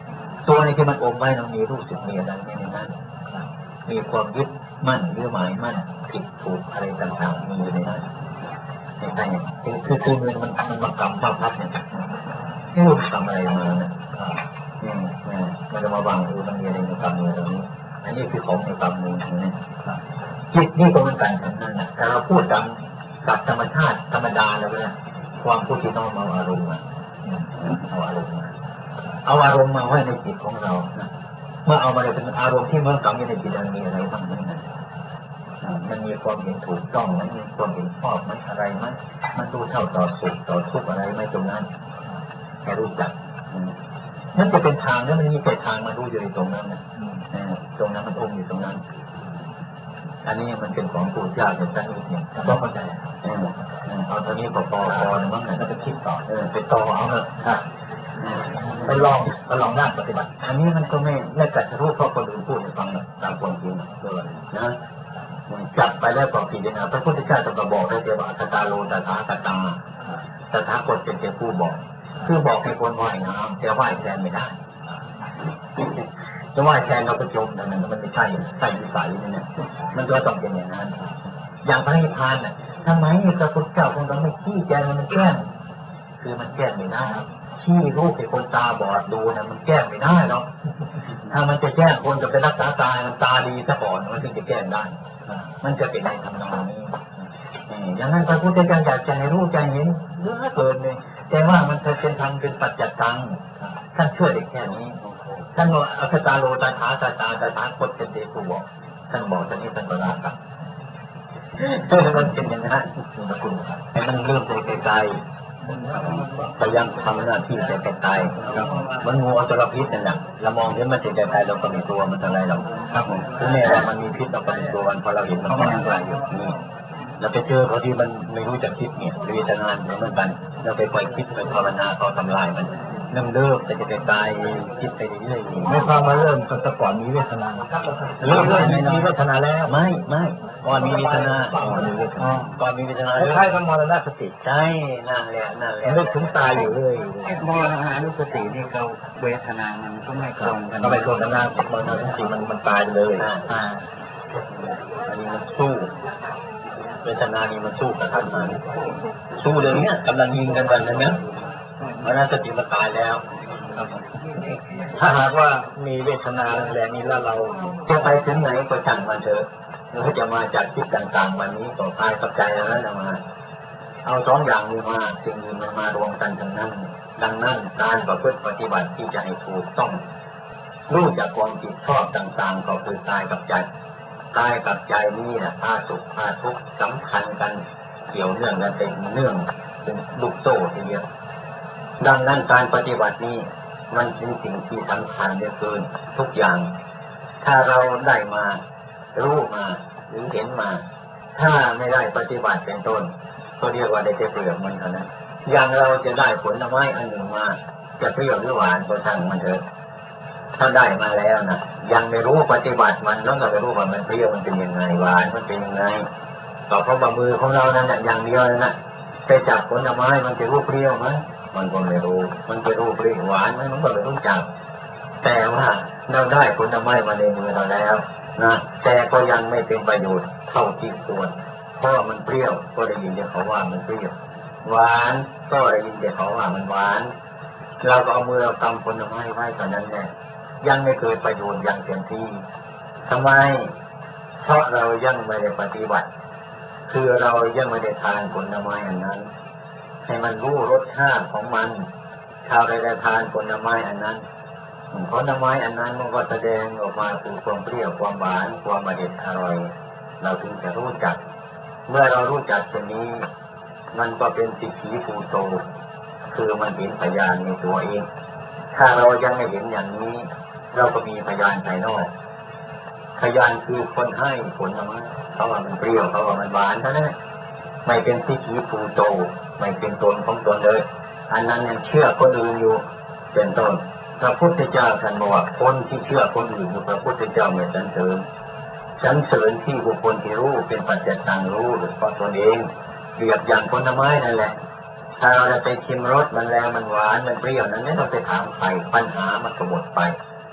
ตัวในที่มันอมไว้เรามีรู้สึกมีอะไรในนั้นมีความยึดมั่นหรือหมายมั่นผิดถูกอะไรต่างๆมีอยู่ในนั้นในใจคือมันมากำมาพัดเนี่ยไม่รู้ทำอะไรมานะมันจะมาวางมันมีอะไรในกำมือตรงนี้อันนี้คือของในกำมือนี่จิตนี่ก็เหมือนกันทั้งนั้นนะแต่เราพูดตามกับธรรมชาติธรรมดาแล้วเนี่ยความพูดที่น้อมเอาอารมณ์มาเอาอารมณ์มาไว้ในจิตของเรานะเมื่อเอามาเลยเป็นอารมณ์ที่เมื่อกำอยู่ในจิตมันมีอะไรบ้างนั้นมันมีความเห็นถูกต้องมันมีความเห็นชอบมันอะไรไหมมันรู้เท่าต่อสุขต่อทุกข์อะไรไหมตรงนั้นให้รู้จักนั่นจะเป็นทางแล้วมันมีแต่ทางมารู้อยู่ในตรงนั้นนะตรงนั้นมันอมอยู่ตรงนั้นอันนี้มันเป็นของพูดยากเป็นสักนิดเนี่ยต้องเข้าใจเอาตอนนี้พอนะมั้งเนี่ยก็จะคิดต่อไปต่อเอาเถอะไปลองด้านปฏิบัติอันนี้มันก็ไม่กัดรู้เพราะคนอื่นพูดให้ฟังตามความจริงเลยนะจับไปแล้วก็ผิดนะพระพุทธเจ้าจะบอกได้ว่าตถาโลตถาคตาตถาคตเป็นผู้บอกคือบอกให้คนว่ายน้ำแต่ว่ายแทนไม่ได้จะว่ายแทนเราก็จมแต่มันไม่ใช่วิสัยนี่เนี่ยมันก็ต้องเป็นอย่างนั้นอย่างพระนิพพานน่ะทำไมพระพุทธเจ้าคงต้องไม่ขี้แกมันแกล้งคือมันแก้ไม่ได้ขี้รูปให้คนตาบอดดูนะมันแก้ไม่ได้หรอกถ้ามันจะแก้คนจะไปรักษาตามันตาดีซะก่อนมันถึงจะแก้ได้มันจะเป็นในทำนองนี้อย่างนั้นพระพุทธเจ้าอยากจะให้รู้ใจเห็นเยอะเกินเลยแต่ว่ามันเคยเป็นธรรมเป็นปัจจัตตังท่านช่วยได้แค่นี้ท่านว่าอัคตาโลตถาคตเป็นเดชผู้บอกท่านบอกท่านนี้ท่านก็รักกันมันเป็นอย่างนั้นให้มันเริ่มไปไกลพยายามทำหน้าที่ไปไกลมันงูอัตราพิษนั่นแหละเรามองเห็นมันไกลเราก็มีตัวมันอะไรเราครับผมคือแม้ว่ามันมีพิษเราก็มีตัวมันพอเราเห็นมันก็ยังไกลอยู่นี่เราไปเจอเขาที่มันไม่รู้จักคิดเนี่ยเวทนาเหมือนกันเราไปปล่อยคิดไปภาวนาเขาทำลายมันเริ่มแต่จะไปตายคิดไปเรื่อยๆไม่ฟังมาเริ่มแต่ก่อนมีเวทนาเริ่มมีเวทนาแล้วไม่ก่อนมีเวทนาก่อนมีเวทนาใช่ก็มรณะสติใช่นั่นแหละนึกถึงตายอยู่เลยมรณะสตินี่เขาเวทนามันก็ไม่ตรงกันก็ไม่ตรงกันนะมรณะสติมันตายเลยอันนี้มันสู้เวทนานี่มันสู้กับท่านมาสู้เรื่องนี้กำลังยิงกันนะเนี่ยมรณะสติมันตายแล้วถ้าหากว่ามีเวทนาแรงนี้แล้วเราจะไปถึงไหนก็ช่างมันเถอะหรือจะมาจากทิศต่างๆวันนี้ต่อไปกับใจแล้วนะมาเอาสองอย่างนี้มาสิ่งนี้มันมารวมกันทั้งนั้นดังนั้นการประพฤติปฏิบัติที่จะให้ถูกต้องรู้จักความผิดชอบต่างๆก็คือกายกับใจกายกับใจนี้นะอาสุขอาทุกข์สำคัญกันเกี่ยวเนื่องกันเป็นเนื่องเป็นลูกโซ่ทีเดียวดังนั้นการปฏิบัตินี้มันเป็นสิ่งที่สำคัญเหลือเกินทุกอย่างถ้าเราได้มารู้มาหรือเห็นมาถ้าไม่ได้ปฏิบัติเป็นต้นก็เรียกว่าได้แต่เปลือกมันเท่านั้นอย่างเราจะได้ผลไม้อันหนึ่งมาจะเปรี้ยวหรือหวานก็ช่างมันเถอะถ้าได้มาแล้วนะยังไม่รู้ปฏิบัติมันแล้วก็ไม่รู้ว่ามันเปรี้ยวมันเป็นยังไงหวานมันเป็นยังไงต่อเพราะว่ามือของเรานั้นอย่างเดียวนะไปจับผลไม้มันจะรู้เปรี้ยวไหมมันก็ไม่รู้มันจะรู้เปรี้ยวหวานไหมมันก็ไม่รู้จักแต่ว่าเราได้ผลไม้มาในมือเราแล้วนะแต่ก็ยังไม่เป็นประโยชน์เท่าที่ควรเพราะมันเปรี้ยวก็ได้ยินเขาว่ามันเปรี้ยวหวานก็ได้ยินเขาว่ามันหวานเราก็เอามือเรากำผลไม้ไว้ตอนนั้นแหละยังไม่เกิดประโยชน์อย่างเต็มที่ทำไมเพราะเรายังไม่ได้ปฏิบัติคือเรายังไม่ได้ทานผลไม้อันนั้นให้มันรู้รสชาติของมันถ้าได้ทานผลไม้อันนั้นผลไม้อันนั้นมันก็แสดงออกมาคือความเปรี้ยวความหวานความอร่อยเราถึงจะรู้จักเมื่อเรารู้จักตรงนี้มันก็เป็นสิทธิภูโตคือมันเห็นพยานในตัวเองถ้าเรายังไม่เห็นอย่างนี้เราก็มีพยานภายนอกพยานคือคนให้ผลไม้เขาว่ามันเปรี้ยวเขาว่ามันหวานเท่านั้นไม่เป็นสิทธิภูโตไม่เป็นตนของตนเลยอันนั้นยังเชื่อคนอื่นอยู่เป็นต้นพระพุทธเจ้าท่านบอกว่าคนที่เชื่อคนอื่นพระพุทธเจ้าไม่สรรเสริญที่บุคคลที่รู้เป็นปัจจัยต่างรู้หรือเพราะตนเองเปรียบอย่างผลไม้นั่นแหละถ้าเราจะไปชิมรสมันแล้วมันหวานมันเปรี้ยวนั้นเราไปถามใครปัญหามันก็หมดไป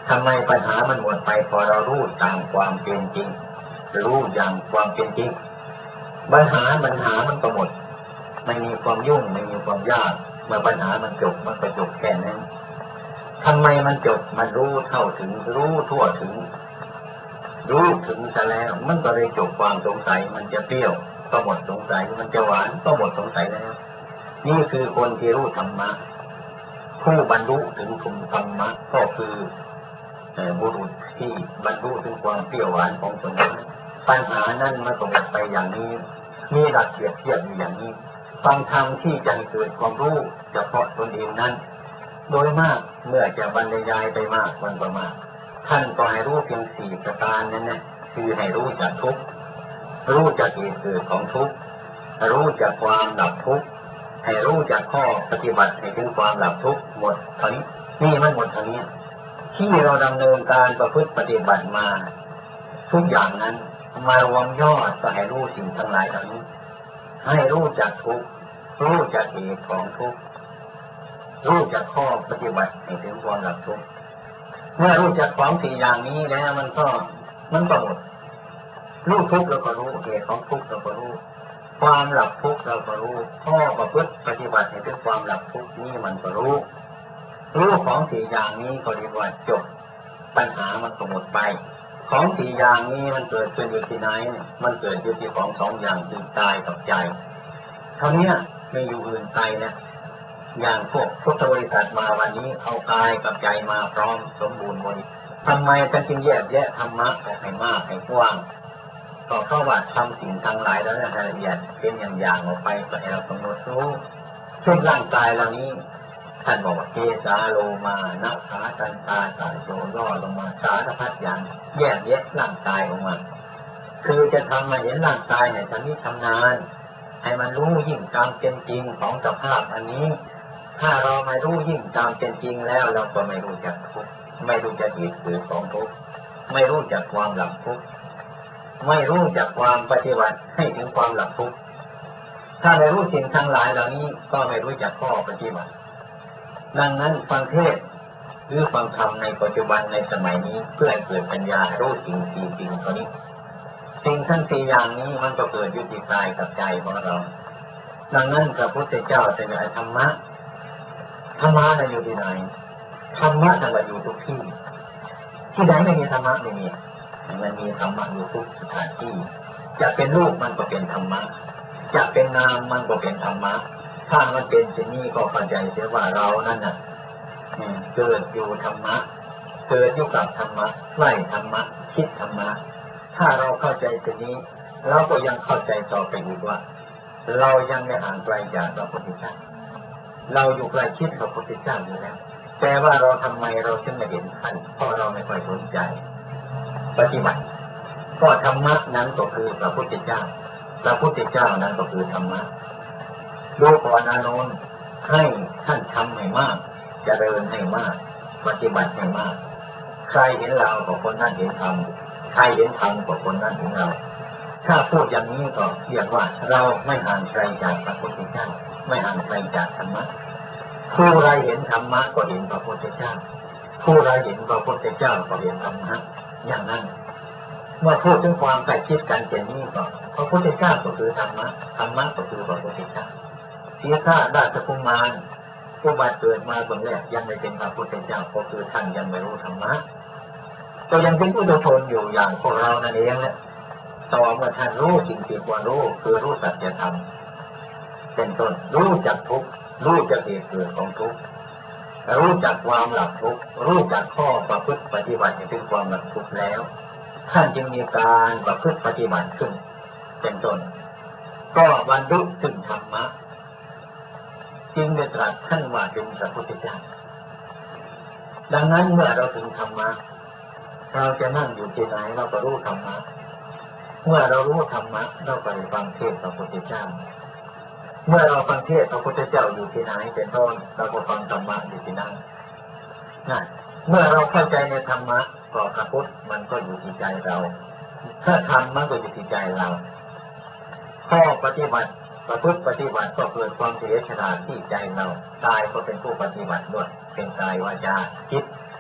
ทำไมปัญหามันหมดไปพอเรารู้ตามความเป็นจริงรู้อย่างความเป็นจริงปัญหามันก็หมดไม่มีความยุ่งไม่มีความยากเมื่อปัญหามันจบมันก็จบแค่นั้นทำไมมันจบมันรู้เท่าถึงรู้ทั่วถึงรู้ถึงซะแล้วมันก็เลยจบความสงสัยมันจะเปรี้ยวก็หมดสงสัยมันจะหวานก็หมดสงสัยแล้วนี่คือคนที่รู้ธรรมะผู้บรรลุถึงภูมิธรรมะก็คือบุรุษที่บรรลุถึงความเปรี้ยวหวานของตนเองปัญหานั้นมันก็หมดไปอย่างนี้มีหลักเปรียบเทียบอยู่อย่างนี้ฟังธรรมที่จะเกิดความรู้เฉพาะตนเองนั้นโดยมากเมื่อจะบรรยายไปมากมันก็มากท่านก็ให้รู้เพียง4ประการนั้นนะคือให้รู้จักทุกข์รู้จักเหตุเกิดของทุกข์รู้จักความดับทุกข์ให้รู้จักข้อปฏิบัติให้ถึงความดับทุกข์หมดเท่านี้นี่มันหมดเท่านี้ที่เราดำเนินการประพฤติปฏิบัติมาทุกอย่างนั้นมารวมยอดก็ให้รู้สิ่งทั้งหลายเหล่านี้ให้รู้จักทุกข์รู้จักเหตุของทุกข์รู้จักข้อปฏิบัติให้ถึงความดับทุกข์เมื่อรู้จักของ4อย่างนี้แล้วมันก็หมดรู้ทุกข์เราก็รู้เหตุของทุกข์เราก็รู้ความดับทุกข์เราก็รู้ข้อประพฤติปฏิบัติให้ถึงความดับทุกข์นี้มันก็รู้ของ4อย่างนี้ก็เรียกว่าจบปัญหามันก็หมดไปของ4อย่างนี้มันเกิดขึ้นอยู่ที่ไหนมันเกิดอยู่ที่ของ2อย่างคือกายกับใจเท่านี้ไม่อยู่อื่นไกลนะอย่างพวกพุทธบริษัทมาวันนี้เอากายกับใจมาพร้อมสมบูรณ์บริทำไมท่านจึงแยกแยะธรรมะออกให้มากให้กว้างก็เพราะว่าทำสิ่งทั้งหลายแล้วรายละเอียดเป็นอย่างออกไปก็ให้เรากำหนดรู้เช่นร่างกายเรานี้ท่านบอกว่าเกสาโลมานะขาตันตาสายโยย่อลงมาสารพัดอย่างแยกแยะร่างกายออกมาคือจะทำมาเห็นร่างกายเนี่ยท่านนี้ทำงานให้มันรู้ยิ่งตามเป็นจริงของสภาพอันนี้ถ้าเราไม่รู้ยิ่งตามเป็นจริงแล้วเราก็ไม่รู้จักทุกข์ไม่รู้จักเหตุเกิดของทุกข์ไม่รู้จักความดับทุกข์ไม่รู้จักความปฏิบัติให้ถึงความดับทุกข์ถ้าไม่รู้สิ่งทั้งหลายเหล่านี้ก็ไม่รู้จักข้อปฏิบัติดังนั้นฟังเทศหรือฟังธรรมในปัจจุบันในสมัยนี้เพื่อให้เกิดปัญญารู้สิ่งจริงตัวนี้สิ่งทั้ง4อย่างนี้มันก็เกิดอยู่ที่กายกับใจของเราดังนั้นพระพุทธเจ้าจะให้ธรรมะนั้นอยู่ที่ไหนธรรมะนั่นแหละอยู่ทุกที่ที่ไหนไม่มีธรรมะไม่มีมันมีธรรมะอยู่ทุกสถานที่จะเป็นรูปมันก็เป็นธรรมะจะเป็นนามมันก็เป็นธรรมะถ้ามันเป็นเช่นนี้ก็เข้าใจเสียว่าเรานั่นน่ะเกิดอยู่ธรรมะเกิดอยู่กับธรรมะใกล้ธรรมะคิดธรรมะถ้าเราเข้าใจเช่นนี้เราก็ยังเข้าใจต่อไปอีกว่าเรายังไม่ห่างไกลจากพระพุทธเจ้าเราอยู่ใกล้ชิดพระพุทธเจ้าอยู่แล้วแต่ว่าเราทำไมเราจึงไม่เห็นท่านเพราะเราไม่ค่อยสนใจปฏิบัติก็ธรรมะนั้นก็คือพระพุทธเจ้าพระพุทธเจ้านั้นก็คือธรรมะดูก่อนอานนท์ให้ท่านทำให้มากเจริญให้มากปฏิบัติให้มากใครเห็นเราก็คนนั้นเห็นธรรมใครเห็นธรรมก็คนนั้นเห็นเราถ้าพูดอย่างนี้ก็เรียกว่าเราไม่ห่างไกลจากพระพุทธเจ้าไม่ห่างไกลจากธรรมะผู้ใดเห็นธรรมะก็เห็นพระพุทธเจ้าผู้ใดเห็นพระพุทธเจ้าก็เห็นธรรมะอย่างนั้นเมื่อพูดถึงความใกล้ชิดกันเช่นนี้ก็พระพุทธเจ้าก็คือธรรมะธรรมะก็คือพระพุทธเจ้าศีรษะราชกุมารผู้บาดเกิดมาคนแรกยังไม่เป็นพระพุทธเจ้าก็คือท่านยังไม่รู้ธรรมะก็ยังเป็นผู้โดชนอยู่อย่างพวกเรานั่นเองแหละต่อเมื่อท่านรู้สิ่งที่ควรรู้คือรู้สัจธรรมเป็นต้นรู้จักทุกข์รู้จักเหตุเกิดของทุกข์รู้จักความดับทุกข์รู้จักข้อประพฤติปฏิบัติถึงความดับทุกข์แล้วท่านจึงมีการประพฤติปฏิบัติขึ้นเป็นต้นก็บรรลุถึงธรรมะจึงได้ตรัสท่านว่าเป็นพระพุทธเจ้าดังนั้นเมื่อเราถึงธรรมะเราจะนั่งอยู่ที่ไหนเราก็รู้ธรรมะเมื่อเรารู้ธรรมะเราก็ได้ฟังเทศน์พระพุทธเจ้าเมื่อเราฟังเทศน์พระพุทธเจ้าอยู่ที่ไหนเป็นต้นเราก็ฟังธรรมะอยู่ที่นั่นนั่นเมื่อเราเข้าใจในธรรมะก็พระพุทธมันก็อยู่ที่ใจเราถ้าธรรมมันก็อยู่ที่ใจเราข้อปฏิบัติประพฤติปฏิบัติก็เกิดความเฉลียวฉลาดที่ใจเรากายก็เป็นผู้ปฏิบัติด้วยเป็นกายวาจาจิต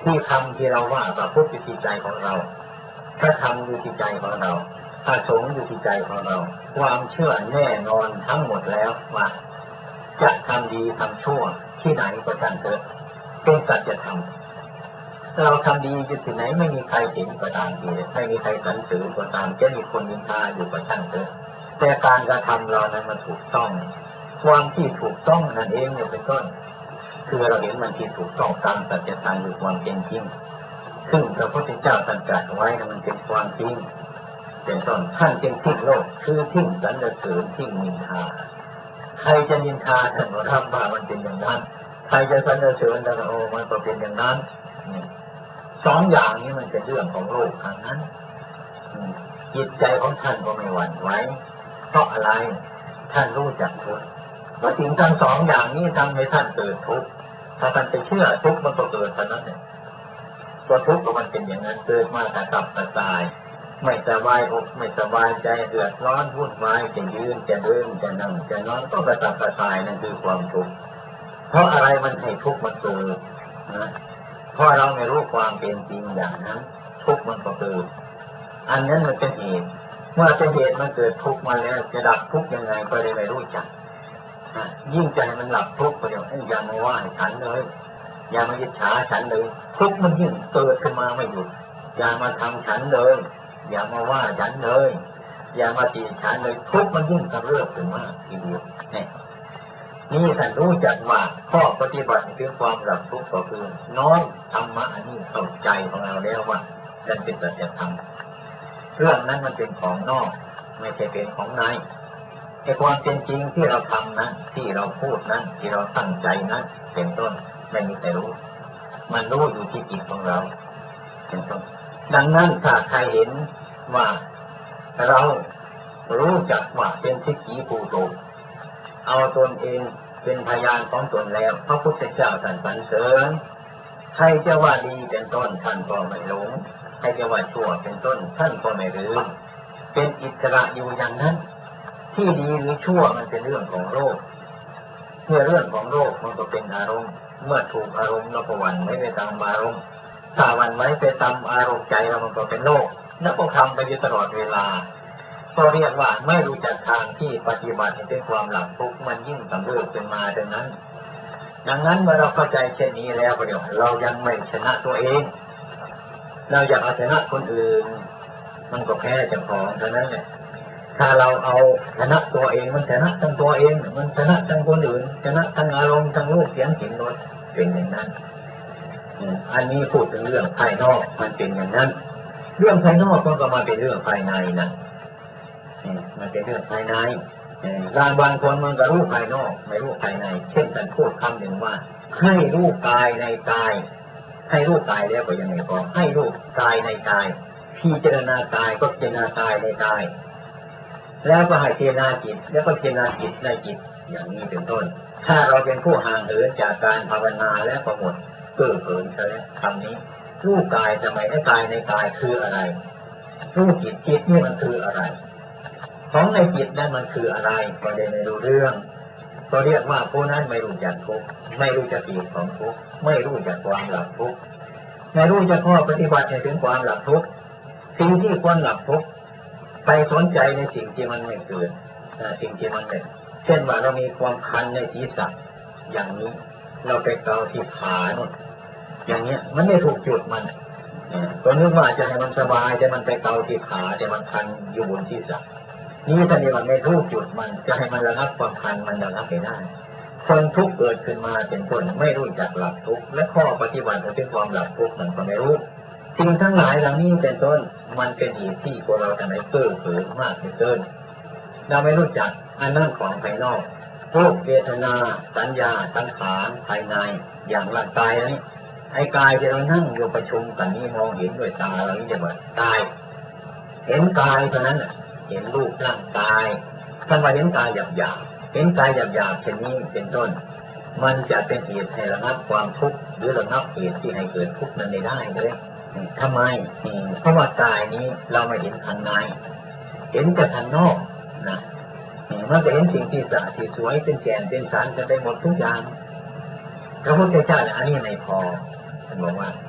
ที่คำที่เราว่าพระพุทธอยู่ที่ใจของเราพระธรรมอยู่ที่ใจของเราพระสงฆ์อยู่ที่ใจของเราความเชื่อแน่นอนทั้งหมดแล้วว่าจะทำดีทำชั่วที่ไหนก็ช่างเถอะเป็นสัจธรรมเราทำดีอยู่ที่ไหนไม่มีใครเห็นก็ตามทีไม่มีใครสรรเสริญก็ตามจะมีคนนินทาอยู่ก็ช่างเถอะแต่การกระทำเรานั้นมันถูกต้องความที่ถูกต้องนั่นเองเนี่ยเป็นต้นคือเราเห็นมันที่ถูกต้องตามสัจธรรมอยู่ความเป็นจริงซึ่งพระพุทธเจ้าตรัสไว้มันเป็นความจริงเป็นต้นท่านจึงทิ้งโลกคือทิ้งสรรเสริญทิ้งนินทาใครจะนินทาท่านก็ทำว่ามันเป็นอย่างนั้นใครจะสรรเสริญท่านก็โอ้มันก็เป็นอย่างนั้นสองอย่างนี้มันเป็นเรื่องของโลกทางนั้นจิตใจของท่านก็ไม่หวั่นไหวเพราะอะไรท่านรู้จักทุกข์เพราะสิ่งทั้งสองอย่างนี้ทำให้ท่านเกิดทุกข์ถ้าท่านไปเชื่อทุกข์มันก็เกิดเท่านั้นตัวทุกข์มันเป็นอย่างนั้นเกิดมาแต่กับแต่ตายไม่สบายอกไม่สบายใจเดือดร้อนวุ่นวายจะยืนจะเดินจะนั่งจะนอนก็กระตับกระส่ายนั่นคือความทุกข์เพราะอะไรมันให้ทุกข์มันเกิดนะเพราะเราไม่รู้ความเป็นจริงอย่างนั้นทุกข์มันก็เกิดอันนั้นมันเป็นเหตุเมื่อเป็นเหตุมันเกิดทุกข์มาแล้วจะดับทุกข์ยังไงก็เลยไม่รู้จักยิ่งใจมันหลับทุกข์ไปเดี๋ยวอย่ามาว่าฉันเลยอย่ามายิจฉาฉันเลยทุกข์มันยิ่งเกิดขึ้นมาไม่หยุดอย่ามาทำฉันเลยอย่ามาว่าฉันเลยอย่ามาตีฉันเลยทุกข์มันยิ่งกำเริบขึ้นมาทีเดียวนี่ท่านรู้จักว่าข้อปฏิบัติถึงความหลับทุกข์ก็คือน้อมธรรมะอันนี้เข้าใจของเราแล้วว่าจะเป็นสัจธรรมเรื่องนั้นมันเป็นของนอกไม่ใช่เป็นของในไอ้ความเป็นจริงที่เราทำนั้นที่เราพูดนั้นที่เราตั้งใจนั้นเป็นต้นไม่มีใครรู้มันรู้อยู่ที่จิตของเราเป็นต้นดังนั้นถ้าใครเห็นว่าเรารู้จักว่าเป็นทิฏฐิภูโตเอาตนเองเป็นพยานของตนแล้วพระพุทธเจ้าท่านสรรเสริญใครจะว่าดีเป็นต้นท่านก็ไม่หลงใครจะว่าชั่วเป็นต้นท่านก็ไม่ลืมเป็นอิสระอยู่อย่างนั้นที่ดีหรือชั่วมันเป็นเรื่องของโลกเมื่อเรื่องของโลกมันก็เป็นอารมณ์เมื่อถูกอารมณ์เราก็หวั่นไว้ไปตามอารมณ์ถ้าหวั่นไว้ไปตามอารมณ์ใจเรามันก็เป็นโลกแล้วก็ทำไปอยู่ตลอดเวลาก็เรียกว่าไม่รู้จักทางที่ปฏิบัติให้เป็นความหลับทุกข์มันยิ่งกำเริบขึ้นมาดังนั้นเมื่อเราเข้าใจเช่นนี้แล้วเดี๋ยวเรายังไม่ชนะตัวเองเราอยากเอาชนะคนอื่นมันก็แพ้เจ้าของเท่านั้นแหละถ้าเราเอาชนะตัวเองมันชนะทั้งตัวเองมันชนะทั้งคนอื่นชนะทั้งอารมณ์ทั้งรูปเสียงกลิ่นรสเป็นอย่างนั้นอันนี้พูดถึงเรื่องภายนอกมันเป็นอย่างนั้นเรื่องภายนอกก็มาเป็นเรื่องภายในนะมันเป็นเรื่องภายในบางคนมันก็รู้ภายนอกไม่รู้ภายในเช่นท่านพูดคำหนึ่งว่าให้รู้กายในกายให้รู้กายแล้วก็ยังไม่พอให้รู้กายในกายพิจารณากายก็พิจารณากายในกายแล้วก็ให้พิจารณาจิตแล้วก็พิจารณาจิตในจิตอย่างนี้เป็นต้นถ้าเราเป็นผู้ห่างเหินจากการภาวนาแล้วก็หมดเกิดเกินใช่ไหมคำนี้รู้กายทำไมให้กายในกายคืออะไรรู้จิตจิตนี่มันคืออะไรของในจิตนั้นมันคืออะไรก็เลยไม่รู้เรื่องก็เรียกว่าผู้นั้นไม่รู้จักทุกข์ไม่รู้จักเหตุของทุกข์ไม่รู้จักความหลับทุกข์ไม่รู้จักข้อปฏิบัติให้ถึงความหลับทุกข์สิ่งที่ควรหลับทุกข์ไปสนใจในสิ่งที่มันไม่เกิดสิ่งที่มันไม่เช่นว่าเรามีความคันในศีรษะอย่างนี้เราไปเกาที่ขาโน่นอย่างเนี้ยมันไม่ถูกจุดมันตัวนึกว่าจะให้มันสบายแต่มันไปเกาที่ขาแต่มันคันอยู่บนศีรษะนี่ถ้าเดี๋ยวมันไม่รู้จุดมันจะให้มันระงับความคันมันระงับไม่ได้คนทุกข์เกิดขึ้นมาเป็นคนไม่รู้จักหลับทุกข์และข้อปฏิบัติถึงความหลับทุกข์มันก็ไม่รู้สิ่งทั้งหลายเหล่านี้เป็นต้นมันเป็นเหตุที่พวกเราทำให้เก้อเขินมากเกินเราไม่รู้จักอันนั้นของภายนอกรูปเวทนาสัญญาสังขารภายในอย่างร่างกายนี้ไอ้กายที่เรานั่งอยู่ประชุมกันนี้มองเห็นด้วยตาเรานี่จะว่ากายเห็นกายเท่านั้นเห็นรูปร่างกายถ้ามาเห็นกายหยาบๆเห็นกายหยาบๆเช่นนี้เป็นต้นมันจะเป็นเหตุให้ระงับความทุกข์หรือระงับเหตุที่ให้เกิดทุกข์นั้นไม่ได้เลยทำไมเพราะว่ากายนี้เราไม่เห็นข้างในเห็นแต่ข้างนอกนะมันจะเห็นสิ่งที่สะอาดที่สวยเป็นแก่นเป็นสารจะได้หมดทุกอย่างพระพุทธเจ้าอันนี้ไม่พอท่านบอกว่า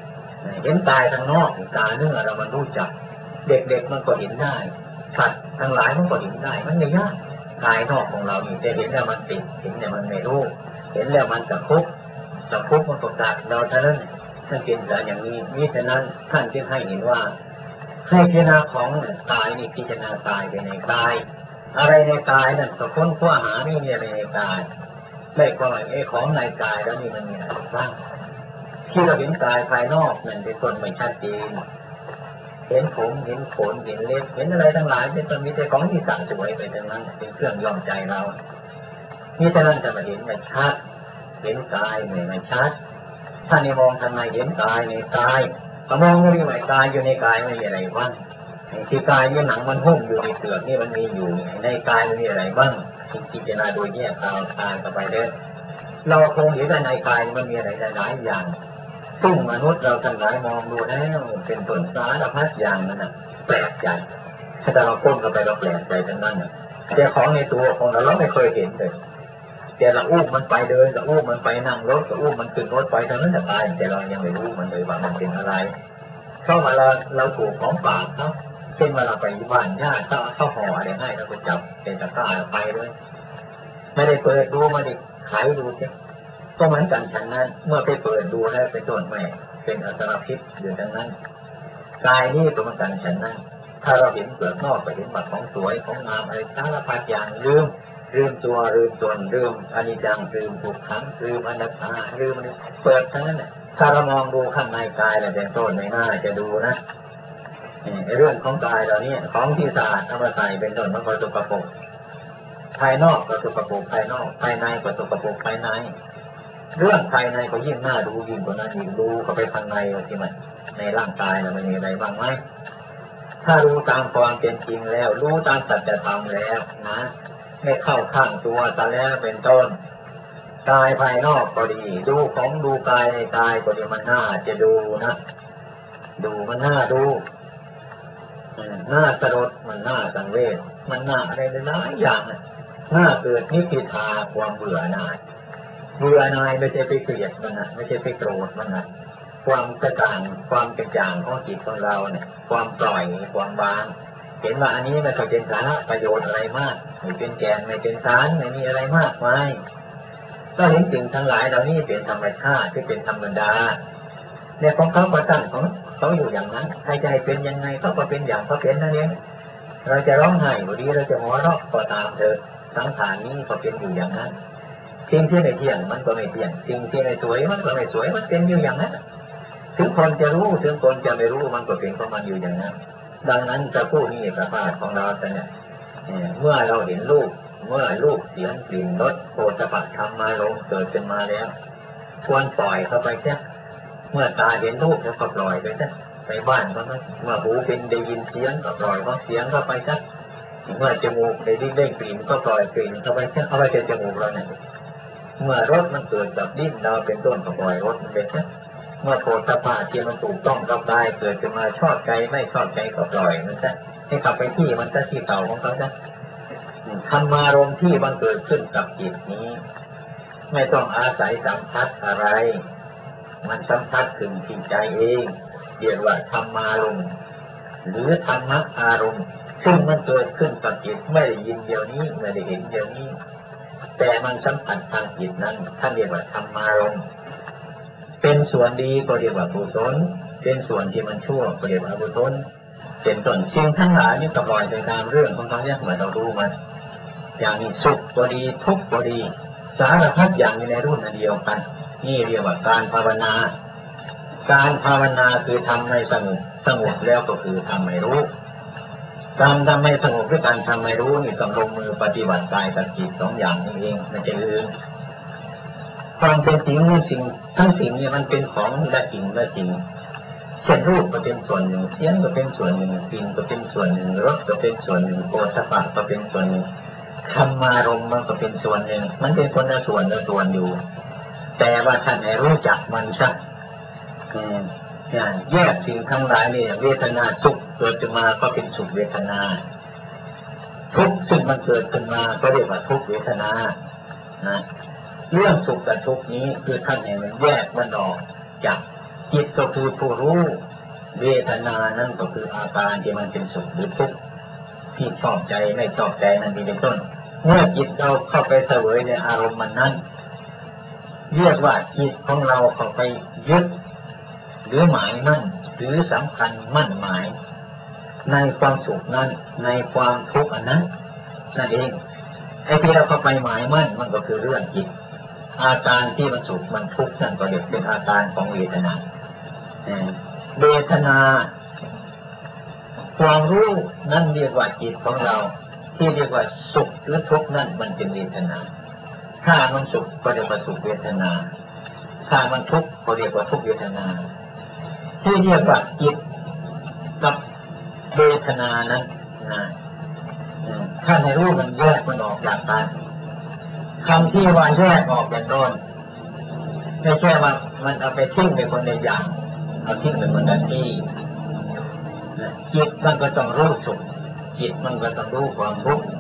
เห็นกายทางนอกกายเนื้อเรามันรู้จักเด็กๆมันก็เห็นได้สัตว์ทั้งหลายมันก็เห็นได้มันไม่ยากกายนอกของเรานี่จะเห็นแล้วมันติดเห็นแล้วมันไม่รู้เห็นแล้วมันจะคุกมันก็กัดเราเท่านั้นท่านเป็นแต่อย่างนี้นี่ฉะนั้นท่านจึงให้เห็นว่าให้พิจารณาของกายนี่พิจารณากายไปในกายอะไรในกายนั่นก็ค้นคว้าหานี่มีอะไรในกายไม่ก็ไอ้ของในกายแล้วนี่มันมีอะไรบ้างที่เราเห็นกายภายนอกนั่นเป็นต้นไม่ชัดเจนเห็นผมเห็นขนเห็นเล็บเห็นอะไรทั้งหลายเป็นต้นมีแต่ของที่สั่งสวยไปทั้งนั้นเป็นเครื่องยอมใจเรานี่ฉะนั้นจะมาเห็นไม่ชัดเห็นกายไม่ชัดถ้าในมองทางในเห็นกายในกายพอมองไม่ไหวกายอยู่ในกายไม่มีอะไรบ้างที่กายนี่หนังมันหุ้มอยู่ในเปลือกนี่มันมีอยู่ในกายมันมีอะไรบ้างพิจารณาโดยแยกทางต่อไปเด้อเราคงเห็นว่าในกายมันมีอะไรหลายอย่างซึ่งมนุษย์เราทั้งหลายมองดูแล้วเป็นต้นสารพัดอย่างนั่นนะแปลกใจถ้าเราก้มเข้าไปเราแปลกใจทั้งนั้นแต่ของในตัวของเราไม่เคยเห็นเลยแต่เราอุ้มมันไปเดินเราอุ้มมันไปนั่งรถเราอุ้มมันขึ้นรถไปทั้งนั้นจะตายแต่เรายังไม่รู้มันเลยว่ามันเป็นอะไรเข้ามาเราถูกของฝากเขาเช่นว่าเราไปบ้านญาติเขาห่ออะไรให้เราก็จับเป็นตะกร้าไปเลยไม่ได้เปิดดูไม่ได้ขายดูสิก็เหมือนกันฉันนั้นเมื่อไปเปิดดูแล้วเป็นต้นแม่เป็นอสรพิษอยู่ทั้งนั้นกายนี่ตัวมันกันฉันนั้นถ้าเราเห็นเปลือกนอกไปเห็นบัตรของสวยของงามอะไรสารพัดอย่างลืมตัวลืมตนลืมอนิจจังลืมทุกขังลืมอนัตตาลืมเปิดทั้งนั้นถ้าเรามองดูข้างในกายแล้วเป็นต้นไม่น่าจะดูนะเรื่องของกายเราเนี่ยของที่สะอาดเอามาใส่เป็นต้นมันก็สกปรกภายนอกก็สกปรกภายนอกภายในก็สกปรกภายในเรื่องภายในก็ยิ่งน่าดูยิ่งกว่านั้นยิ่งดูเข้าไปข้างในที่มันในร่างกายมันมีอะไรบ้างไหมถ้ารู้ตามความเป็นจริงแล้วรู้ตามสัจธรรมแล้วนะไม่เข้าข้างตัวซะแล้วเป็นต้นกายภายนอกก็ดีดูของดูกายในกายก็ดีมันน่าจะดูนะดูมันน่าดูน่าสลดมันน่าสังเวชมันน่าอะไรหลายอย่างน่าเกิดนิพพิทาความเบื่อหน่ายไม่ใช่ไปเกลียดมันนะไม่ใช่ไปโกรธมันนะความกระจ่างของจิตของเราเนี่ยความปล่อยความวางเห็นว่าอันนี้ไม่เคยเป็นสาระประโยชน์อะไรมากไม่เป็นแกนไม่เป็นสารไม่มีอะไรมากมายก็เห็นสิ่งทั้งหลายเหล่านี้เป็นธรรมชาติที่เป็นธรรมดาเนี่ยของเขาประตั้งของเขาอยู่อย่างนั้นใครจะให้เป็นยังไงเขาก็เป็นอย่างเขาเป็นนั่นเองเราจะร้องไห้ก็ดีเราจะหัวเราะก็ตามเถอะสังขารนี้ก็เป็นอยู่อย่างนั้นสิ่งที่ไม่เที่ยงมันก็ไม่เที่ยงสิ่งที่ไม่สวยมันก็ไม่สวยมันเป็นอยู่อย่างนั้นถึงคนจะรู้ถึงคนจะไม่รู้มันก็เป็นของมันอยู่อย่างนั้นดังนั้นจะพูดนี่สภาพของเราเนี่ยเมื่อเราเห็นรูปเสียงกลิ่นรสโผฏฐัพพะธรรมารมณ์เกิดขึ้นมาแล้วควรปล่อยเข้าไปแค่เมื่อตาเห็นรูปแล้วก็ปล่อยไปซะไปบ้านก็ไม่เมื่อหูเป็นได้ยินเสียงก็ปล่อยเสียงเข้าไปซะเมื่อจมูกได้กลิ่นก็ปล่อยกลิ่นเข้าไปซะเอาไปในจมูกเราเนี่ยเมื่อรสมันเกิดจากดิ้นเราเป็นต้นก็ปล่อยรสมันไปซะเมื่อโผฏฐัพพะที่มันถูกต้องกับกายเกิดขึ้นมาชอบใจไม่ชอบใจก็ปล่อยมันซะให้กลับไปที่มันซะที่เก่าของเขาซะธรรมารมณ์ที่มันเกิดขึ้นกับจิตนี้ไม่ต้องอาศัยสัมผัสอะไรมันสัมผัสถึงที่ใจเองเรียกว่าธรรมารมณ์หรือธรรมอารมณ์ซึ่งมันเกิดขึ้นกับจิตไม่ได้ยินเดี๋ยวนี้ไม่ได้เห็นเดี๋ยวนี้แต่มันสัมผัสทางจิตนั้นท่านเรียกว่าธรรมารมณ์เป็นส่วนดีก็เรียกว่ากุศลเป็นส่วนที่มันชั่วก็เรียกว่าอกุศลเป็นต้นสิ่งทั้งหลายนี่ก็ปล่อยไปตามเรื่องของเขาเนี่ยเหมือนเรารู้มันอย่างนี้สุขก็ดีทุกข์ก็ดีสารพัดอย่างในรุ่นอันเดียวกันนี่เรียกว่าการภาวนาคือทำให้สงบแล้วก็คือทำให้รู้การทำให้สงบด้วยการทำให้รู้นี่ต้องลงมือปฏิบัติกายกับจิตสองอย่างนี้เองไม่ใช่อื่นความเป็นจริงสิ่งทั้งสิ่งนี้มันเป็นของละจริงเช่นรูปก็เป็นส่วนหนึ่งเสียงก็เป็นส่วนหนึ่งกลิ่นก็เป็นส่วนหนึ่งรสก็เป็นส่วนหนึ่งโผฏฐัพพะก็เป็นส่วนหนึ่งธรรมารมณ์มันก็เป็นส่วนหนึ่งมันเป็นคนละส่วนอยู่แต่ว่าท่านให้รู้จักมันซะแยกสิ่งทั้งหลายนี่เวทนาสุขเกิดขึ้นมาก็เป็นสุขเวทนาทุกข์ซึ่งมันเกิดขึ้นมาก็เรียกว่าทุกขเวทนานะเรื่องสุขกับทุกข์นี้คือท่านให้มันแยกมันออกจากจิตก็คือผู้รู้เวทนานั้นก็คืออาการที่มันเป็นสุขหรือทุกข์ที่ชอบใจไม่ชอบใจนั่นเป็นต้นเมื่อจิตเราเข้าไปเสวยในอารมณ์มันนั้นเรียกว่าจิตของเราเข้าไปยึดหรือหมายมั่นหรือสำคัญมั่นหมายในความสุขนั้นในความทุกข์อันนั้นนั่นเองไอ้ที่เราเข้าไปหมายมั่นมันก็คือเรื่องจิตอาการที่มันสุขมันทุกข์นั่นก็เรียกเป็นอาการของเวทนาเวทนาความรู้นั่นเรียกว่าจิตของเราที่เรียกว่าสุขหรือทุกข์นั่นมันเป็นเวทนาถ้ามันสุขก็เรียกว่าสุขเวทนาถ้ามันทุกข์ก็เรียกว่าทุกขเวทนาที่เรียกว่าจิตกับเวทนานั้นถ้าในรู้มันแยกมันออกจากกันคำที่ว่าแยกออกเป็นต้นไม่ใช่ว่ามันเอาไปทิ้งไปคนใดอย่างเอาทิ้งไปคนใดที่จิตมันก็ต้องรู้สุขจิตมันก็ต้องรู้ความทุกข์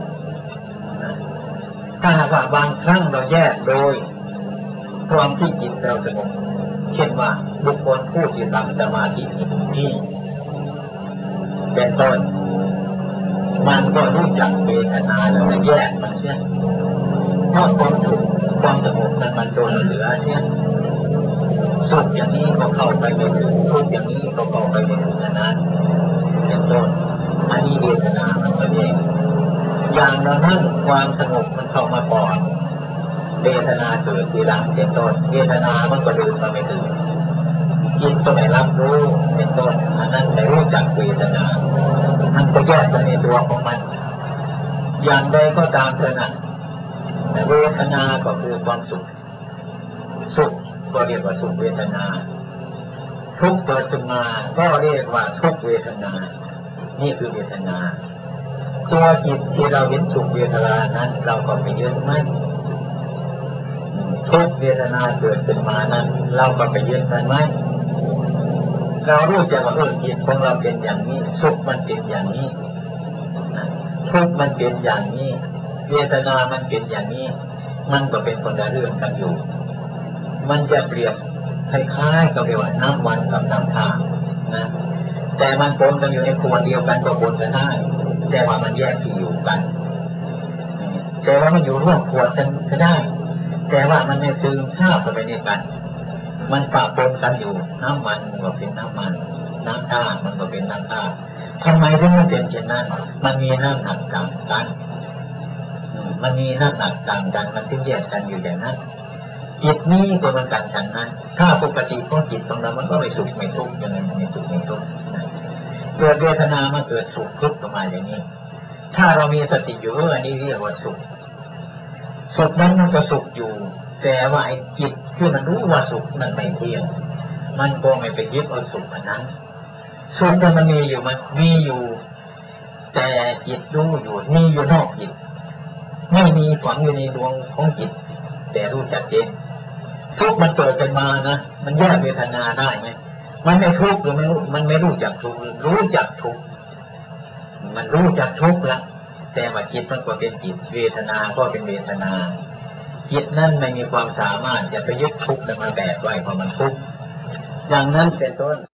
ถ้าหากว่าบางครั้งเราแยกโดยความที่จิตเราสงบเช่นว่าบุคคลผู้ที่ทำสมาธิที่เป็นต้นมันก็รู้จักเวทนาแล้วแยกมันเสียเพราะความสุขความสงบนั้นมันโดนเหลือเสียสุขอย่างนี้ก็เข้าไปไม่ถึงทุกข์อย่างนี้ก็เข้าไปไม่ถึงนั้นเป็นต้นอันนี้เวทนามันก็เองอย่างนั้นความสงบมันเข้ามาก่อนเวทนาเกิดทีหลังเป็นต้นเวทนามันก็เดินมาไม่ถึงจิตก็ไม่รับรู้เป็นต้นอันนั้นไม่รู้จักเวทนามันก็แยกไปในตัวของมันอย่างใดก็ตามเท่านั้นเวทนาก็คือความสุขสุขก็เรียกว่าสุขเวทนาทุกข์เกิดขึ้นมาก็เรียกว่าทุกขเวทนานี่คือเวทนาตัวจิตที่เราเห็นสุขเวทนานั้นเราก็ไปยึดมั่นทุกขเวทนาเกิดขึ้นมานั้นเราก็ไปยึดมันไหมเรารู้จักว่าจิตของเราเป็นอย่างนี้สุขมันเป็นอย่างนี้ทุกข์มันเป็นอย่างนี้เวทนามันเป็นอย่างนี้มันก็เป็นคนละเรื่องกันอยู่มันจะเปรียบคล้ายๆกับว่าน้ำวันกับน้ำทานะแต่มันปนกันอยู่ในขวดเดียวกันก็ปนกันได้แต่ว่ามันแยกที่อยู่กันแต่ว่ามันอยู่ร่วมขวดกันก็ได้แต่ว่ามันไม่ซึมซาบเข้าไปในกันมันปะปนกันอยู่น้ำมันก็เป็นน้ำมันน้ำตามันก็เป็นน้ำตาทำไมถึงมันเป็นเช่นนั้นมันมีน้ำหนักต่างกันมันมีน้ำหนักต่างกันมันถึงแยกกันอยู่อย่างนั้นจิตนี้ก็เหมือนกันฉันนั้นถ้าปกติของจิตของเรามันก็ไม่สุขไม่ทุกข์อย่างนั้นไม่สุขไม่ทุกข์เกิดเวทนามาเกิดสุขทุกข์ประมาณอย่างนี้ถ้าเรามีสติอยู่อันนี้เรียกว่าสุขสุขนั้นมันก็สุขอยู่แต่ว่าไอ้จิตที่มันรู้ว่าสุขมันไม่เที่ยงมันก็ไม่ไปยึดเอาสุขอันนั้นสุขมันมีอยู่มันมีอยู่แต่จิตรู้อยู่มีอยู่นอกจิตไม่มีฝังอยู่ในดวงของจิตแต่รู้จักเองทุกข์มันเกิดขึ้นมานะมันแยกเวทนาได้ไหมมันไม่ทุกข์หรือไม่รู้มันไม่รู้จักทุกข์รู้จักทุกข์มันรู้จักทุกข์ละแต่ว่าจิตมันก็เป็นจิตเวทนาก็เป็นเวทนาจิตนั่นไม่มีความสามารถจะไปยึดทุกข์มาแบกไว้เพราะมันทุกข์อย่างนั้นเป็นต้น